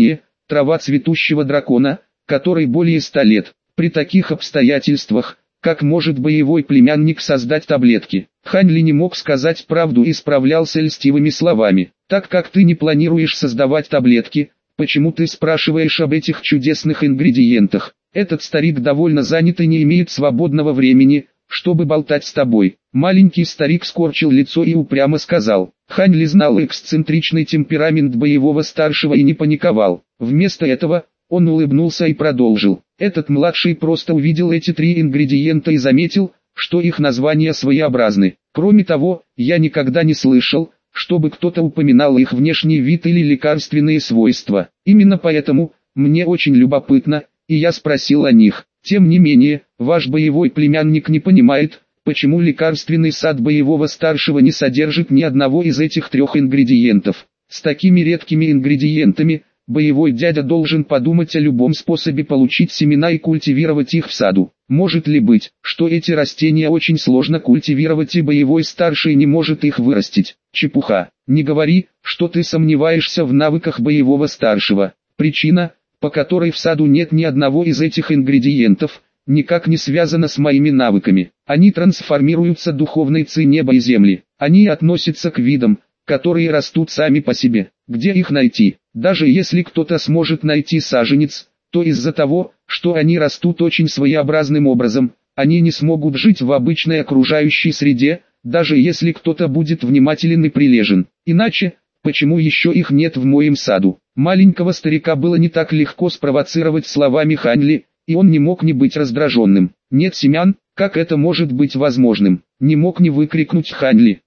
трава цветущего дракона, который более 100 лет. При таких обстоятельствах, как может боевой племянник создать таблетки? Хань Ли не мог сказать правду и справлялся льстивыми словами. Так как ты не планируешь создавать таблетки, почему ты спрашиваешь об этих чудесных ингредиентах? Этот старик довольно занят и не имеет свободного времени, чтобы болтать с тобой. Маленький старик скорчил лицо и упрямо сказал. Хань Ли знал эксцентричный темперамент боевого старшего и не паниковал. Вместо этого, он улыбнулся и продолжил. Этот младший просто увидел эти 3 ингредиента и заметил, что их названия своеобразны. Кроме того, я никогда не слышал, чтобы кто-то упоминал их внешний вид или лекарственные свойства. Именно поэтому, мне очень любопытно, и я спросил о них. Тем не менее, ваш боевой племянник не понимает, почему лекарственный сад боевого старшего не содержит ни одного из этих 3 ингредиентов. С такими редкими ингредиентами, боевой дядя должен подумать о любом способе получить семена и культивировать их в саду. Может ли быть, что эти растения очень сложно культивировать и боевой старший не может их вырастить? Чепуха. Не говори, что ты сомневаешься в навыках боевого старшего. Причина, по которой в саду нет ни одного из этих ингредиентов, никак не связана с моими навыками. Они трансформируются духовной ци неба и земли. Они относятся к видам, которые растут сами по себе. Где их найти? Даже если кто-то сможет найти саженец, то из-за того, что они растут очень своеобразным образом, они не смогут жить в обычной окружающей среде, даже если кто-то будет внимателен и прилежен. Иначе, почему еще их нет в моем саду? Маленького старика было не так легко спровоцировать словами Хань Ли, и он не мог не быть раздраженным. Нет семян, как это может быть возможным? Не мог не выкрикнуть Хань Ли.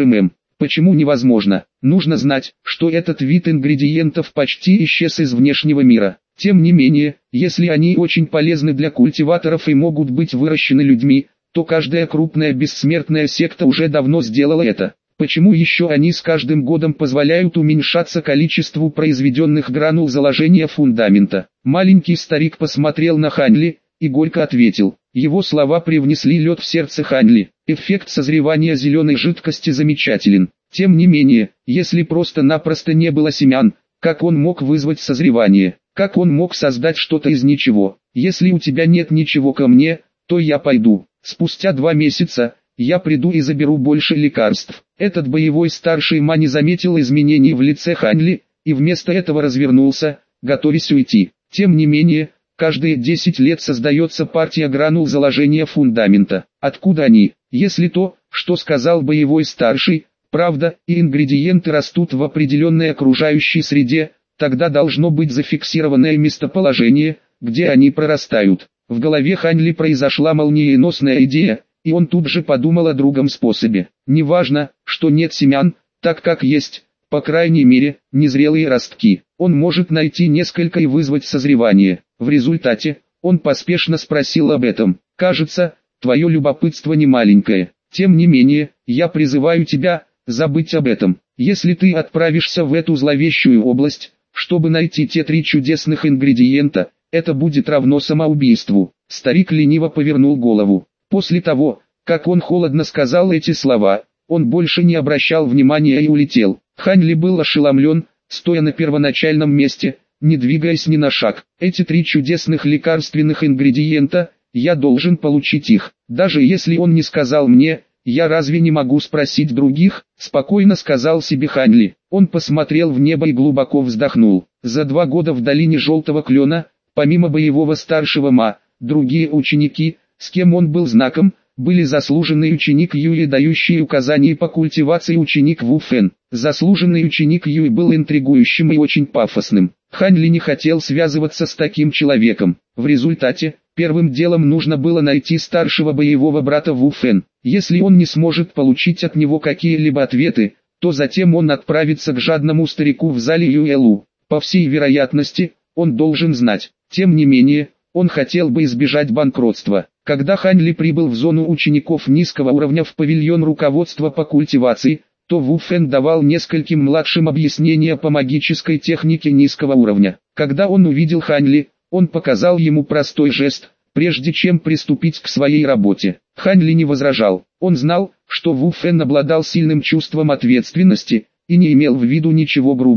Почему невозможно? Нужно знать, что этот вид ингредиентов почти исчез из внешнего мира. Тем не менее, если они очень полезны для культиваторов и могут быть выращены людьми, то каждая крупная бессмертная секта уже давно сделала это. Почему еще они с каждым годом позволяют уменьшаться количеству произведенных гранул заложения фундамента? Маленький старик посмотрел на Хань Ли и горько ответил. Его слова привнесли лед в сердце Хань Ли. Эффект созревания зеленой жидкости замечателен. Тем не менее, если просто-напросто не было семян, как он мог вызвать созревание? Как он мог создать что-то из ничего? Если у тебя нет ничего ко мне, то я пойду. Спустя 2 месяца, я приду и заберу больше лекарств. Этот боевой старший Ма не заметил изменений в лице Хань Ли, и вместо этого развернулся, готовясь уйти. Тем не менее, каждые 10 лет создается партия гранул заложения фундамента. Откуда они? Если то, что сказал боевой старший, правда, и ингредиенты растут в определенной окружающей среде, тогда должно быть зафиксированное местоположение, где они прорастают. В голове Хань Ли произошла молниеносная идея, и он тут же подумал о другом способе. Неважно, что нет семян, так как есть, по крайней мере, незрелые ростки. Он может найти несколько и вызвать созревание. В результате, он поспешно спросил об этом. Кажется, твое любопытство не маленькое. Тем не менее, я призываю тебя забыть об этом. Если ты отправишься в эту зловещую область, чтобы найти те 3 чудесных ингредиента, это будет равно самоубийству. Старик лениво повернул голову. После того, как он холодно сказал эти слова, он больше не обращал внимания и улетел. Хань Ли был ошеломлен, стоя на первоначальном месте, не двигаясь ни на шаг. Эти 3 чудесных лекарственных ингредиента, я должен получить их. Даже если он не сказал мне, я разве не могу спросить других? Спокойно сказал себе Хань Ли. Он посмотрел в небо и глубоко вздохнул. За 2 года в долине Желтого Клена, помимо боевого старшего Ма, другие ученики, с кем он был знаком, были заслуженный ученик Юй, дающий указания по культивации ученик Ву Фэн. Заслуженный ученик Юй был интригующим и очень пафосным. Хань Ли не хотел связываться с таким человеком. В результате, первым делом нужно было найти старшего боевого брата Ву Фэн. Если он не сможет получить от него какие-либо ответы, то затем он отправится к жадному старику в зале Юэлу. По всей вероятности, он должен знать. Тем не менее, он хотел бы избежать банкротства. Когда Хань Ли прибыл в зону учеников низкого уровня в павильон руководства по культивации, то Ву Фэн давал нескольким младшим объяснения по магической технике низкого уровня. Когда он увидел Хань Ли, он показал ему простой жест, прежде чем приступить к своей работе. Хань Ли не возражал. Он знал, что Ву Фэн обладал сильным чувством ответственности, и не имел в виду ничего грубого.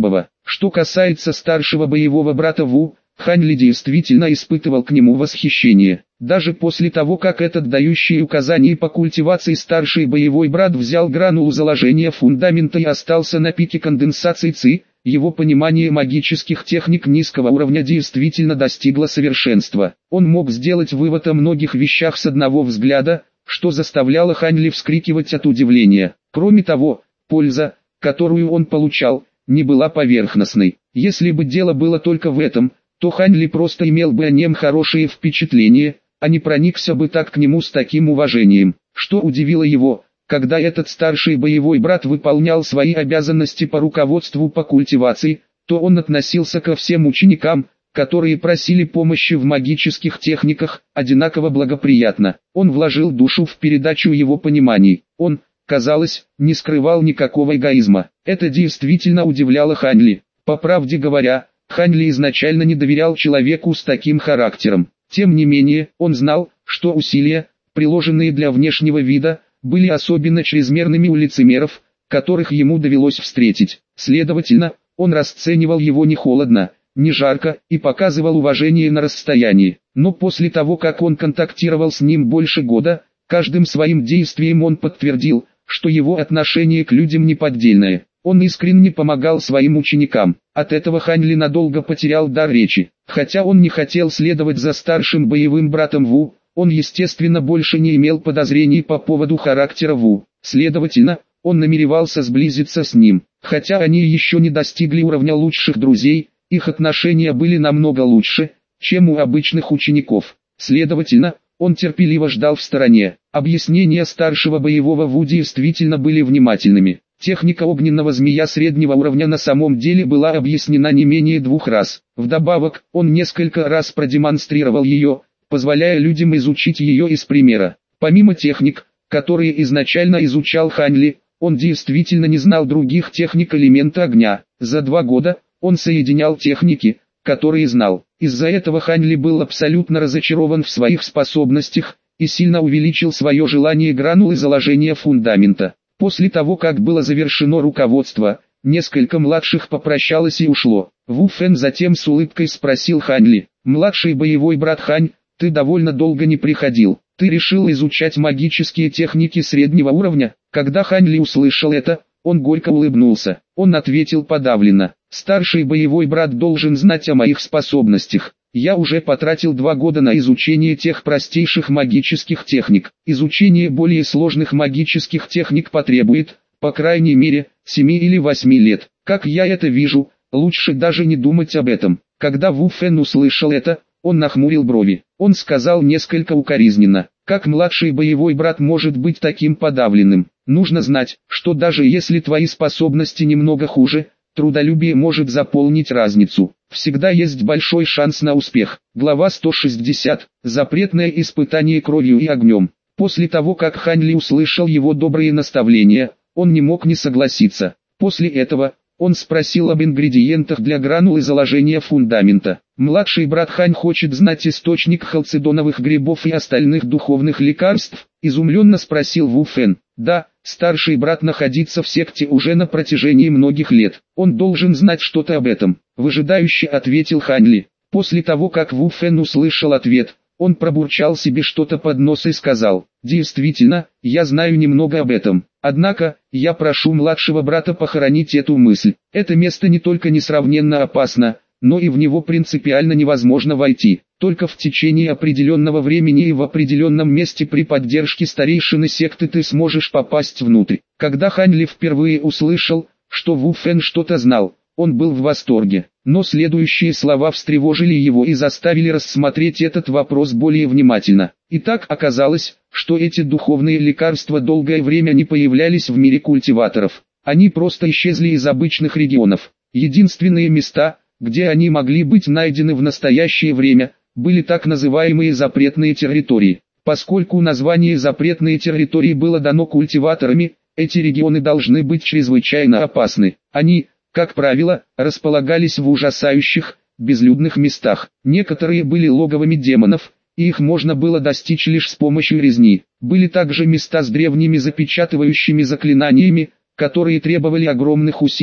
Что касается старшего боевого брата Ву, Хань Ли действительно испытывал к нему восхищение. Даже после того, как этот дающий указания по культивации старший боевой брат взял гранулу заложения фундамента и остался на пике конденсации ЦИ, его понимание магических техник низкого уровня действительно достигло совершенства. Он мог сделать вывод о многих вещах с одного взгляда, что заставляло Хань Ли вскрикивать от удивления. Кроме того, польза, которую он получал, не была поверхностной. Если бы дело было только в этом, то Хань Ли просто имел бы о нем хорошие впечатления, а не проникся бы так к нему с таким уважением. Что удивило его, когда этот старший боевой брат выполнял свои обязанности по руководству по культивации, то он относился ко всем ученикам, которые просили помощи в магических техниках, одинаково благоприятно. Он вложил душу в передачу его пониманий. Он, казалось, не скрывал никакого эгоизма. Это действительно удивляло Хань Ли. По правде говоря, Хань Ли изначально не доверял человеку с таким характером. Тем не менее, он знал, что усилия, приложенные для внешнего вида, были особенно чрезмерными у лицемеров, которых ему довелось встретить. Следовательно, он расценивал его не холодно, не жарко и показывал уважение на расстоянии. Но после того, как он контактировал с ним больше года, каждым своим действием он подтвердил, что его отношение к людям неподдельное. Он искренне помогал своим ученикам. От этого Хань Ли надолго потерял дар речи. Хотя он не хотел следовать за старшим боевым братом Ву, он естественно больше не имел подозрений по поводу характера Ву. Следовательно, он намеревался сблизиться с ним. Хотя они еще не достигли уровня лучших друзей, их отношения были намного лучше, чем у обычных учеников. Следовательно, он терпеливо ждал в стороне. Объяснения старшего боевого Ву действительно были внимательными. Техника огненного змея среднего уровня на самом деле была объяснена не менее 2 раз. Вдобавок, он несколько раз продемонстрировал ее, позволяя людям изучить ее из примера. Помимо техник, которые изначально изучал Хань Ли, он действительно не знал других техник элемента огня. За 2 года он соединял техники, которые знал. Из-за этого Хань Ли был абсолютно разочарован в своих способностях и сильно увеличил свое желание гранулы заложения фундамента. После того, как было завершено руководство, несколько младших попрощалось и ушло. Ву Фэн затем с улыбкой спросил Хань Ли: «Младший боевой брат Хань, ты довольно долго не приходил. Ты решил изучать магические техники среднего уровня?» Когда Хань Ли услышал это, он горько улыбнулся. Он ответил подавленно: «Старший боевой брат должен знать о моих способностях. Я уже потратил 2 года на изучение тех простейших магических техник. Изучение более сложных магических техник потребует, по крайней мере, 7 или 8 лет. Как я это вижу, лучше даже не думать об этом». Когда Ву Фэн услышал это, он нахмурил брови. Он сказал несколько укоризненно: «Как младший боевой брат может быть таким подавленным? Нужно знать, что даже если твои способности немного хуже, трудолюбие может заполнить разницу. Всегда есть большой шанс на успех». Глава 160. Запретное испытание кровью и огнем. После того, как Хань Ли услышал его добрые наставления, он не мог не согласиться. После этого, он спросил об ингредиентах для гранулы заложения фундамента. «Младший брат Хань хочет знать источник халцедоновых грибов и остальных духовных лекарств?» — изумленно спросил Ву Фэн. «Да, старший брат находится в секте уже на протяжении многих лет. Он должен знать что-то об этом», — выжидающе ответил Хань Ли. После того, как Ву Фэн услышал ответ, он пробурчал себе что-то под нос и сказал: «Действительно, я знаю немного об этом. Однако, я прошу младшего брата похоронить эту мысль. Это место не только несравненно опасно, но и в него принципиально невозможно войти. Только в течение определенного времени и в определенном месте при поддержке старейшины секты ты сможешь попасть внутрь». Когда Хань Ли впервые услышал, что Ву Фэн что-то знал, он был в восторге. Но следующие слова встревожили его и заставили рассмотреть этот вопрос более внимательно. И так оказалось, что эти духовные лекарства долгое время не появлялись в мире культиваторов. Они просто исчезли из обычных регионов. Единственные места, где они могли быть найдены в настоящее время, были так называемые запретные территории. Поскольку название «запретные территории» было дано культиваторами, эти регионы должны быть чрезвычайно опасны. Они, как правило, располагались в ужасающих, безлюдных местах. Некоторые были логовами демонов, и их можно было достичь лишь с помощью резни. Были также места с древними запечатывающими заклинаниями, которые требовали огромных усилий,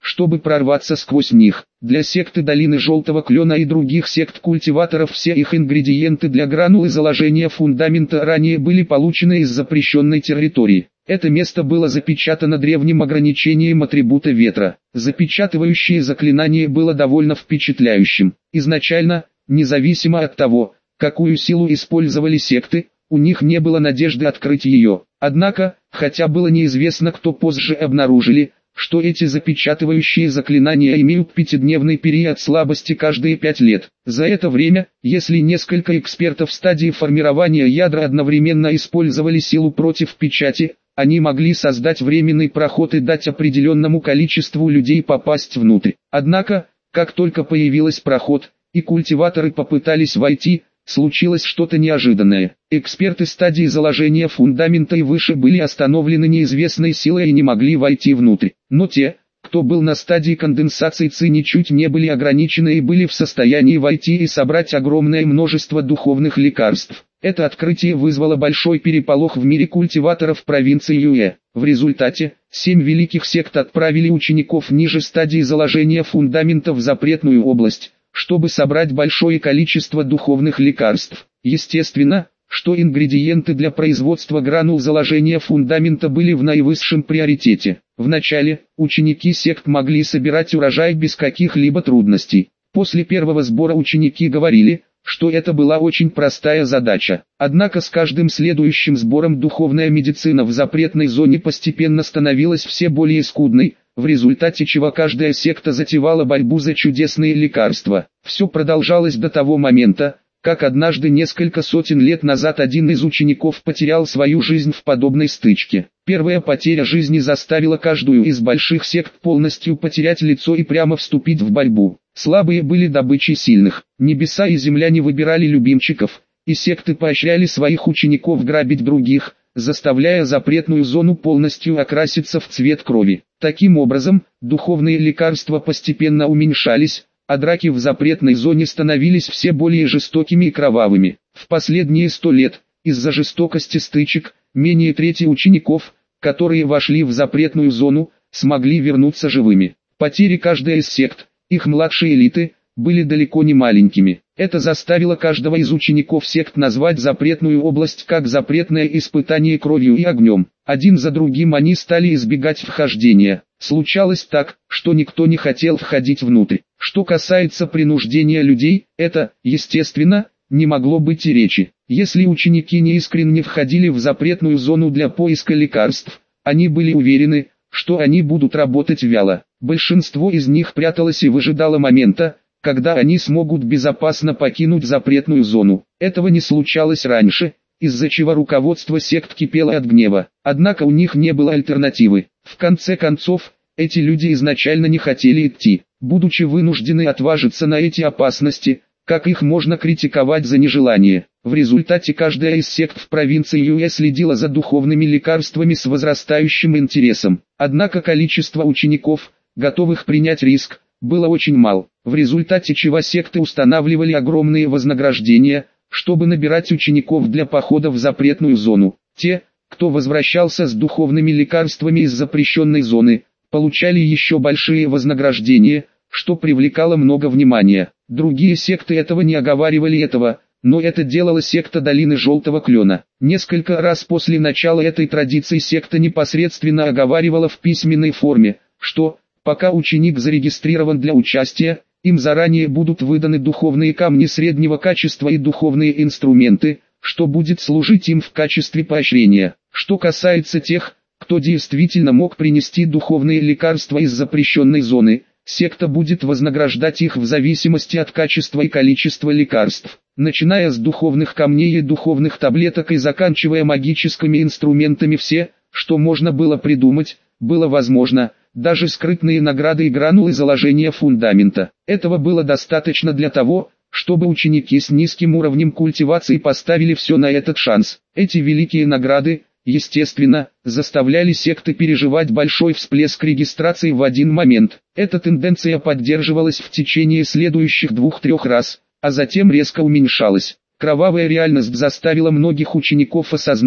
чтобы прорваться сквозь них. Для секты Долины Желтого Клена и других сект культиваторов все их ингредиенты для гранулы заложения фундамента ранее были получены из запрещенной территории. Это место было запечатано древним ограничением атрибута ветра. Запечатывающее заклинание было довольно впечатляющим. Изначально, независимо от того, какую силу использовали секты, у них не было надежды открыть ее. Однако, хотя было неизвестно, кто позже обнаружили, что эти запечатывающие заклинания имеют пятидневный период слабости каждые 5 лет. За это время, если несколько экспертов в стадии формирования ядра одновременно использовали силу против печати, они могли создать временный проход и дать определенному количеству людей попасть внутрь. Однако, как только появился проход, и культиваторы попытались войти, случилось что-то неожиданное. Эксперты стадии заложения фундамента и выше были остановлены неизвестной силой и не могли войти внутрь. Но те, кто был на стадии конденсации ЦИ, ничуть не были ограничены и были в состоянии войти и собрать огромное множество духовных лекарств. Это открытие вызвало большой переполох в мире культиваторов провинции Юэ. В результате, 7 великих сект отправили учеников ниже стадии заложения фундамента в запретную область, чтобы собрать большое количество духовных лекарств. Естественно, что ингредиенты для производства гранул заложения фундамента были в наивысшем приоритете. Вначале, ученики сект могли собирать урожай без каких-либо трудностей. После первого сбора ученики говорили, что это была очень простая задача. Однако с каждым следующим сбором духовная медицина в запретной зоне постепенно становилась все более скудной, в результате чего каждая секта затевала борьбу за чудесные лекарства. Все продолжалось до того момента, как однажды несколько сотен лет назад один из учеников потерял свою жизнь в подобной стычке. Первая потеря жизни заставила каждую из больших сект полностью потерять лицо и прямо вступить в борьбу. Слабые были добычей сильных. Небеса и земля не выбирали любимчиков, и секты поощряли своих учеников грабить других, заставляя запретную зону полностью окраситься в цвет крови. Таким образом, духовные лекарства постепенно уменьшались, а драки в запретной зоне становились все более жестокими и кровавыми. В последние 100 лет, из-за жестокости стычек, менее трети учеников, которые вошли в запретную зону, смогли вернуться живыми. Потери каждой из сект, их младшей элиты, были далеко не маленькими. Это заставило каждого из учеников сект назвать запретную область как запретное испытание кровью и огнем. Один за другим они стали избегать вхождения. Случалось так, что никто не хотел входить внутрь. Что касается принуждения людей, это, естественно, не могло быть и речи. Если ученики неискренне входили в запретную зону для поиска лекарств, они были уверены, что они будут работать вяло. Большинство из них пряталось и выжидало момента, когда они смогут безопасно покинуть запретную зону. Этого не случалось раньше, из-за чего руководство сект кипело от гнева. Однако у них не было альтернативы. В конце концов, эти люди изначально не хотели идти. Будучи вынуждены отважиться на эти опасности, как их можно критиковать за нежелание? В результате каждая из сект в провинции Юэ следила за духовными лекарствами с возрастающим интересом. Однако количество учеников, готовых принять риск, было очень мало, в результате чего секты устанавливали огромные вознаграждения, чтобы набирать учеников для похода в запретную зону. Те, кто возвращался с духовными лекарствами из запрещенной зоны, получали еще большие вознаграждения, что привлекало много внимания. Другие секты этого не оговаривали но это делала секта Долины Желтого Клена. Несколько раз после начала этой традиции секта непосредственно оговаривала в письменной форме, что, пока ученик зарегистрирован для участия, им заранее будут выданы духовные камни среднего качества и духовные инструменты, что будет служить им в качестве поощрения. Что касается тех, кто действительно мог принести духовные лекарства из запрещенной зоны, секта будет вознаграждать их в зависимости от качества и количества лекарств, начиная с духовных камней и духовных таблеток и заканчивая магическими инструментами. Все, что можно было придумать, было возможно, даже скрытные награды и гранулы заложения фундамента. Этого было достаточно для того, чтобы ученики с низким уровнем культивации поставили все на этот шанс. Эти великие награды, естественно, заставляли секты переживать большой всплеск регистрации в один момент. Эта тенденция поддерживалась в течение следующих 2-3 раз, а затем резко уменьшалась. Кровавая реальность заставила многих учеников осознать,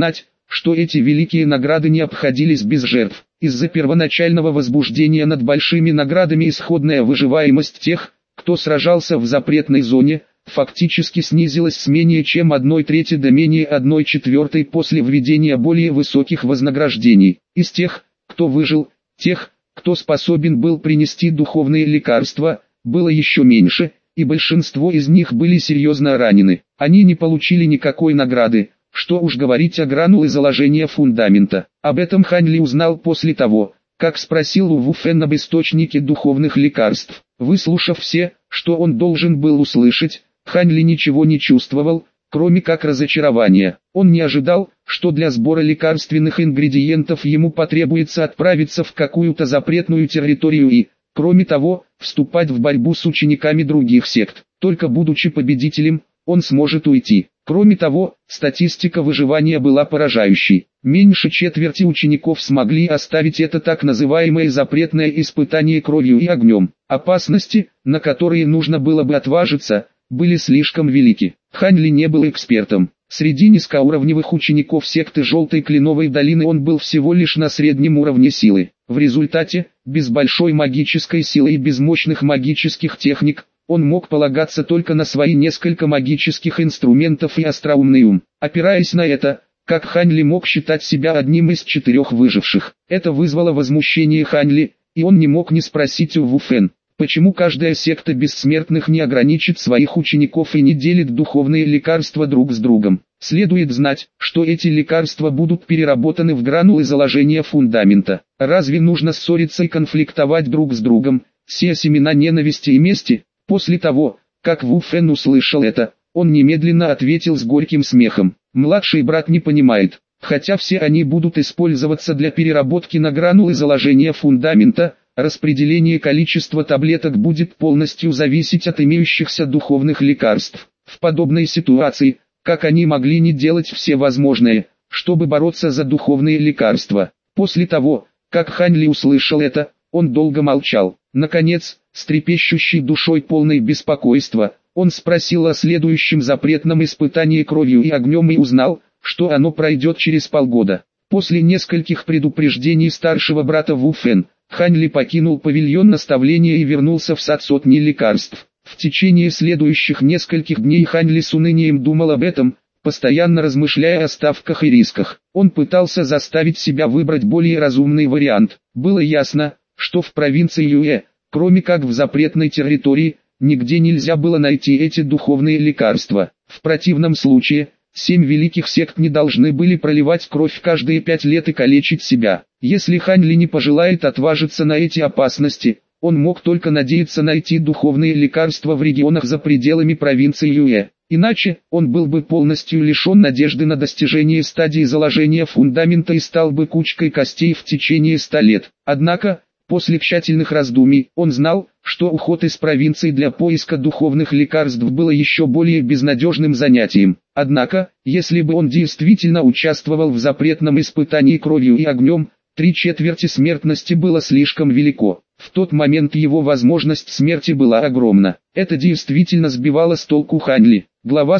что эти великие награды не обходились без жертв. Из-за первоначального возбуждения над большими наградами исходная выживаемость тех, кто сражался в запретной зоне, фактически снизилась с менее чем 1/3 до менее 1/4 после введения более высоких вознаграждений. Из тех, кто выжил, тех, кто способен был принести духовные лекарства, было еще меньше, и большинство из них были серьезно ранены. Они не получили никакой награды, что уж говорить о грануле заложения фундамента. Об этом Хань Ли узнал после того, как спросил у Ву Фэн об источнике духовных лекарств. Выслушав все, что он должен был услышать, Хань Ли ничего не чувствовал, кроме как разочарования. Он не ожидал, что для сбора лекарственных ингредиентов ему потребуется отправиться в какую-то запретную территорию и, кроме того, вступать в борьбу с учениками других сект. Только будучи победителем, он сможет уйти. Кроме того, статистика выживания была поражающей. Меньше четверти учеников смогли оставить это так называемое запретное испытание кровью и огнем. Опасности, на которые нужно было бы отважиться, были слишком велики. Хань Ли не был экспертом. Среди низкоуровневых учеников секты Желтой Кленовой долины он был всего лишь на среднем уровне силы. В результате, без большой магической силы и без мощных магических техник, он мог полагаться только на свои несколько магических инструментов и остроумный ум. Опираясь на это, как Хань Ли мог считать себя одним из 4 выживших? Это вызвало возмущение Хань Ли, и он не мог не спросить у Ву Фэн, почему каждая секта бессмертных не ограничит своих учеников и не делит духовные лекарства друг с другом. Следует знать, что эти лекарства будут переработаны в гранулы заложения фундамента. Разве нужно ссориться и конфликтовать друг с другом, сея семена ненависти и мести? После того, как Ву Фэн услышал это, он немедленно ответил с горьким смехом. Младший брат не понимает, хотя все они будут использоваться для переработки на гранулы заложения фундамента, распределение количества таблеток будет полностью зависеть от имеющихся духовных лекарств. В подобной ситуации, как они могли не делать все возможное, чтобы бороться за духовные лекарства? После того, как Хань Ли услышал это, он долго молчал. Наконец, с трепещущей душой полной беспокойства, он спросил о следующем запретном испытании кровью и огнем и узнал, что оно пройдет через полгода. После нескольких предупреждений старшего брата Ву Фэн, Хань Ли покинул павильон наставления и вернулся в сад сотни лекарств. В течение следующих нескольких дней Хань Ли с унынием думал об этом, постоянно размышляя о ставках и рисках. Он пытался заставить себя выбрать более разумный вариант. Было ясно, что в провинции Юэ, кроме как в запретной территории, нигде нельзя было найти эти духовные лекарства. В противном случае, 7 великих сект не должны были проливать кровь каждые 5 лет и калечить себя. Если Хань Ли не пожелает отважиться на эти опасности, он мог только надеяться найти духовные лекарства в регионах за пределами провинции Юэ. Иначе, он был бы полностью лишен надежды на достижение стадии заложения фундамента и стал бы кучкой костей в течение 100 лет. Однако, после тщательных раздумий, он знал, что уход из провинции для поиска духовных лекарств было еще более безнадежным занятием. Однако, если бы он действительно участвовал в запретном испытании кровью и огнем, 3/4 смертности было слишком велико. В тот момент его возможность смерти была огромна. Это действительно сбивало с толку Хань Ли. Глава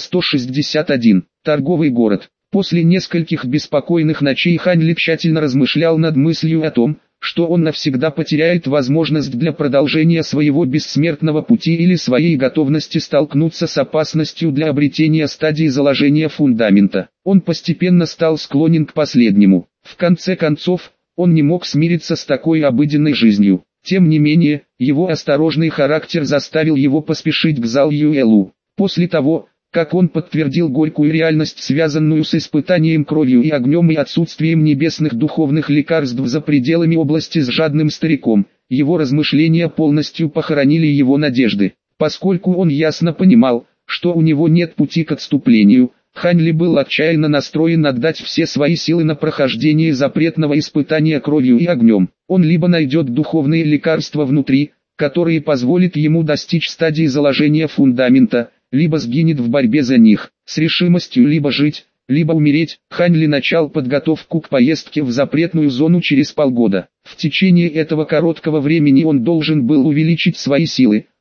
161. Торговый город. После нескольких беспокойных ночей Хань Ли тщательно размышлял над мыслью о том, что он навсегда потеряет возможность для продолжения своего бессмертного пути или своей готовности столкнуться с опасностью для обретения стадии заложения фундамента. Он постепенно стал склонен к последнему. В конце концов, он не мог смириться с такой обыденной жизнью. Тем не менее, его осторожный характер заставил его поспешить к Зал Юэлу. После того, как он подтвердил горькую реальность, связанную с испытанием кровью и огнем и отсутствием небесных духовных лекарств за пределами области с жадным стариком, его размышления полностью похоронили его надежды. Поскольку он ясно понимал, что у него нет пути к отступлению, Хань Ли был отчаянно настроен отдать все свои силы на прохождение запретного испытания кровью и огнем. Он либо найдет духовные лекарства внутри, которые позволят ему достичь стадии заложения фундамента, либо сгинет в борьбе за них. С решимостью либо жить, либо умереть, Хань Ли начал подготовку к поездке в запретную зону через полгода. В течение этого короткого времени он должен был увеличить свои силы,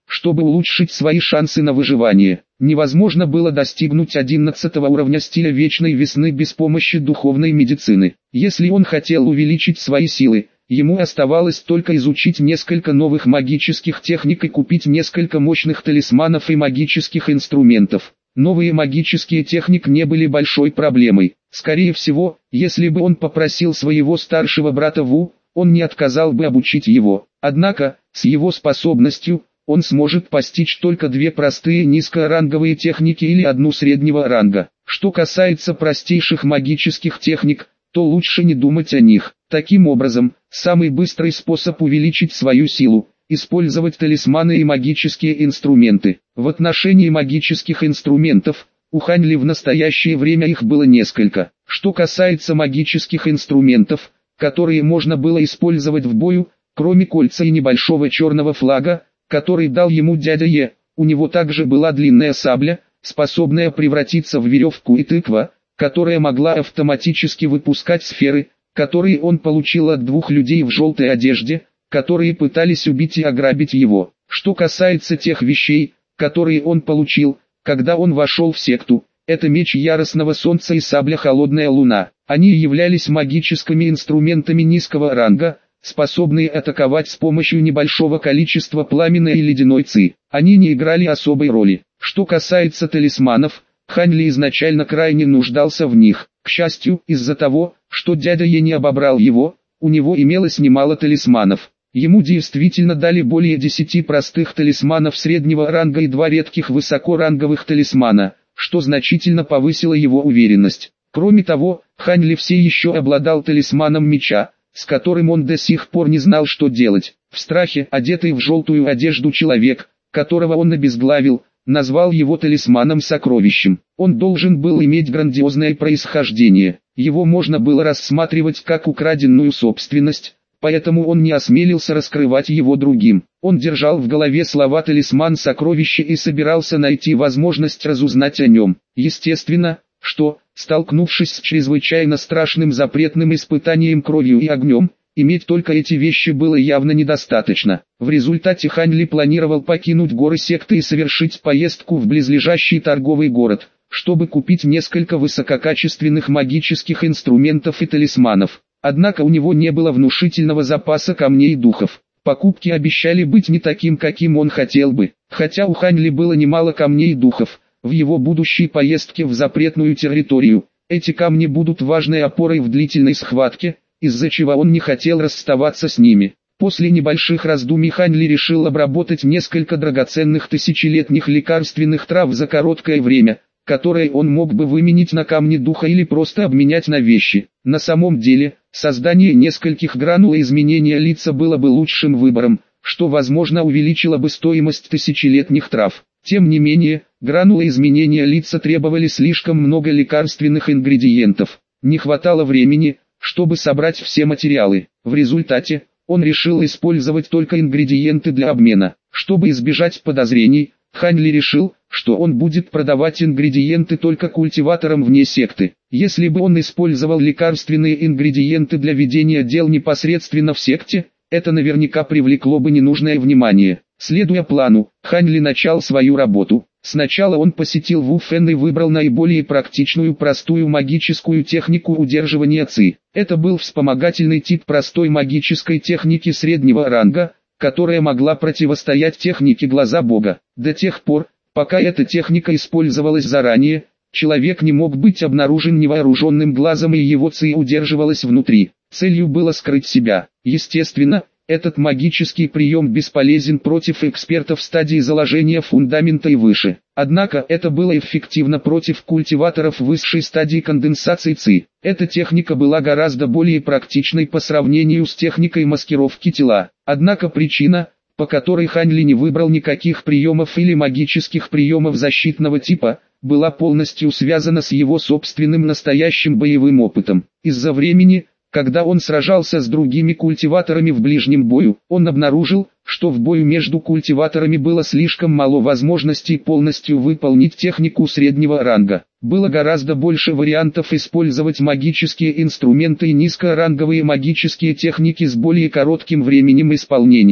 чтобы улучшить свои шансы на выживание. Невозможно было достигнуть 11 уровня стиля Вечной Весны без помощи духовной медицины. Если он хотел увеличить свои силы, ему оставалось только изучить несколько новых магических техник и купить несколько мощных талисманов и магических инструментов. Новые магические техники не были большой проблемой. Скорее всего, если бы он попросил своего старшего брата Ву, он не отказал бы обучить его. Однако, с его способностью, он сможет постичь только две простые низкоранговые техники или одну среднего ранга. Что касается простейших магических техник, то лучше не думать о них. Таким образом, самый быстрый способ увеличить свою силу – использовать талисманы и магические инструменты. В отношении магических инструментов, у Хань Ли в настоящее время их было несколько. Что касается магических инструментов, которые можно было использовать в бою, кроме кольца и небольшого черного флага, который дал ему дядя Е, у него также была длинная сабля, способная превратиться в веревку, и тыква, которая могла автоматически выпускать сферы, которые он получил от двух людей в желтой одежде, которые пытались убить и ограбить его. Что касается тех вещей, которые он получил, когда он вошел в секту, это меч Яростного Солнца и сабля Холодная Луна. Они являлись магическими инструментами низкого ранга, способные атаковать с помощью небольшого количества пламенной и ледяной ци. Они не играли особой роли. Что касается талисманов, Хань Ли изначально крайне нуждался в них. К счастью, из-за того, что дядя Е не обобрал его, у него имелось немало талисманов. Ему действительно дали более 10 простых талисманов среднего ранга и 2 редких высокоранговых талисмана, что значительно повысило его уверенность. Кроме того, Хань Ли все еще обладал талисманом меча, с которым он до сих пор не знал, что делать. В страхе, одетый в желтую одежду человек, которого он обезглавил, назвал его талисманом-сокровищем. Он должен был иметь грандиозное происхождение. Его можно было рассматривать как украденную собственность, поэтому он не осмелился раскрывать его другим. Он держал в голове слова «талисман-сокровище» и собирался найти возможность разузнать о нем. Естественно, что, столкнувшись с чрезвычайно страшным запретным испытанием кровью и огнем, иметь только эти вещи было явно недостаточно. В результате Хань Ли планировал покинуть горы секты и совершить поездку в близлежащий торговый город, чтобы купить несколько высококачественных магических инструментов и талисманов. Однако у него не было внушительного запаса камней и духов. Покупки обещали быть не таким, каким он хотел бы. Хотя у Хань Ли было немало камней и духов, в его будущей поездке в запретную территорию, эти камни будут важной опорой в длительной схватке, из-за чего он не хотел расставаться с ними. После небольших раздумий Хань Ли решил обработать несколько драгоценных тысячелетних лекарственных трав за короткое время, которые он мог бы выменить на камни духа или просто обменять на вещи. На самом деле, создание нескольких гранул и изменение лица было бы лучшим выбором, что возможно увеличило бы стоимость тысячелетних трав. Тем не менее, гранулы изменения лица требовали слишком много лекарственных ингредиентов. Не хватало времени, чтобы собрать все материалы. В результате, он решил использовать только ингредиенты для обмена. Чтобы избежать подозрений, Хань Ли решил, что он будет продавать ингредиенты только культиваторам вне секты. Если бы он использовал лекарственные ингредиенты для ведения дел непосредственно в секте, это наверняка привлекло бы ненужное внимание. Следуя плану, Хань Ли начал свою работу. Сначала он посетил Ву Фэн и выбрал наиболее практичную простую магическую технику удерживания ци. Это был вспомогательный тип простой магической техники среднего ранга, которая могла противостоять технике Глаза Бога. До тех пор, пока эта техника использовалась заранее, человек не мог быть обнаружен невооруженным глазом и его ци удерживалась внутри. Целью было скрыть себя. Естественно, этот магический прием бесполезен против экспертов стадии заложения фундамента и выше. Однако это было эффективно против культиваторов высшей стадии конденсации ци. Эта техника была гораздо более практичной по сравнению с техникой маскировки тела. Однако причина, по которой Хань Ли не выбрал никаких приемов или магических приемов защитного типа, была полностью связана с его собственным настоящим боевым опытом. Из-за времени, когда он сражался с другими культиваторами в ближнем бою, он обнаружил, что в бою между культиваторами было слишком мало возможностей полностью выполнить технику среднего ранга. Было гораздо больше вариантов использовать магические инструменты и низкоранговые магические техники с более коротким временем исполнения.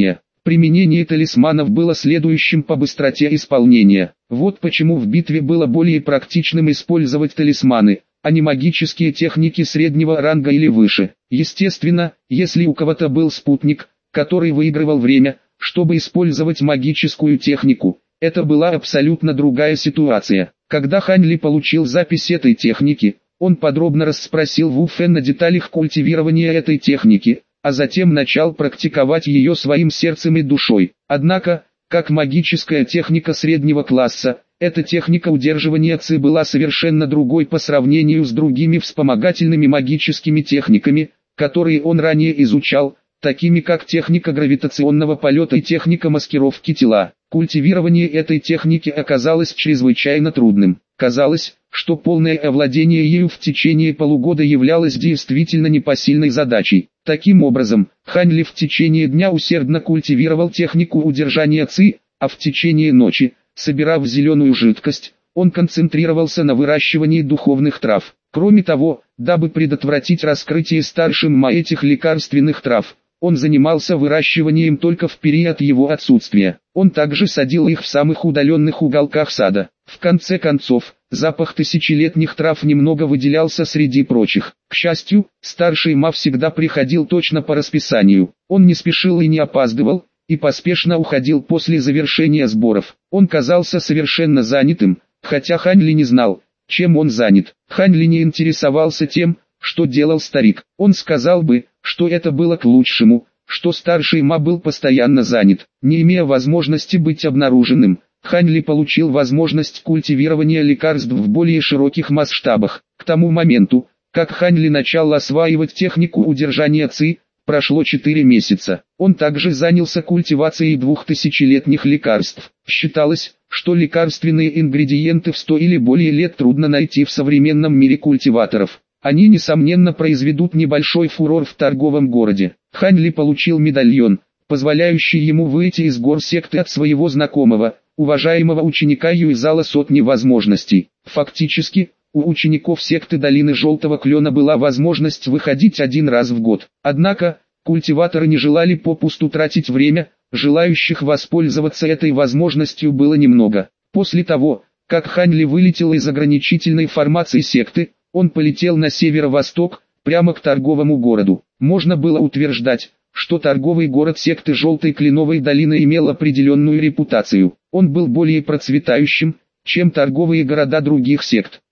Применение талисманов было следующим по быстроте исполнения. Вот почему в битве было более практичным использовать талисманы, а не магические техники среднего ранга или выше. Естественно, если у кого-то был спутник, который выигрывал время, чтобы использовать магическую технику, это была абсолютно другая ситуация. Когда Хань Ли получил запись этой техники, он подробно расспросил Ву Фэн о деталях культивирования этой техники, а затем начал практиковать ее своим сердцем и душой. Однако, как магическая техника среднего класса, эта техника удерживания ци была совершенно другой по сравнению с другими вспомогательными магическими техниками, которые он ранее изучал, такими как техника гравитационного полета и техника маскировки тела. Культивирование этой техники оказалось чрезвычайно трудным. Казалось, что полное овладение ею в течение полугода являлось действительно непосильной задачей. Таким образом, Хань Ли в течение дня усердно культивировал технику удержания ци, а в течение ночи, собирав зеленую жидкость, он концентрировался на выращивании духовных трав. Кроме того, дабы предотвратить раскрытие старшим ма этих лекарственных трав, он занимался выращиванием только в период его отсутствия. Он также садил их в самых удаленных уголках сада. В конце концов, запах тысячелетних трав немного выделялся среди прочих. К счастью, старший ма всегда приходил точно по расписанию. Он не спешил и не опаздывал, и поспешно уходил после завершения сборов. Он казался совершенно занятым, хотя Хань Ли не знал, чем он занят. Хань Ли не интересовался тем, что делал старик. Он сказал бы, что это было к лучшему, что старший ма был постоянно занят. Не имея возможности быть обнаруженным, Хань Ли получил возможность культивирования лекарств в более широких масштабах. К тому моменту, как Хань Ли начал осваивать технику удержания ци, прошло 4 месяца. Он также занялся культивацией 2000-летних лекарств. Считалось, что лекарственные ингредиенты в 100 или более лет трудно найти в современном мире культиваторов. Они несомненно произведут небольшой фурор в торговом городе. Хань Ли получил медальон, позволяющий ему выйти из гор секты от своего знакомого, уважаемого ученика Юйзала сотни возможностей. Фактически, у учеников секты Долины Желтого Клена была возможность выходить один раз в год. Однако, культиваторы не желали попусту тратить время, желающих воспользоваться этой возможностью было немного. После того, как Хань Ли вылетел из ограничительной формации секты, он полетел на северо-восток, прямо к торговому городу. Можно было утверждать, что торговый город секты Желтой Кленовой долины имел определенную репутацию. Он был более процветающим, чем торговые города других сект.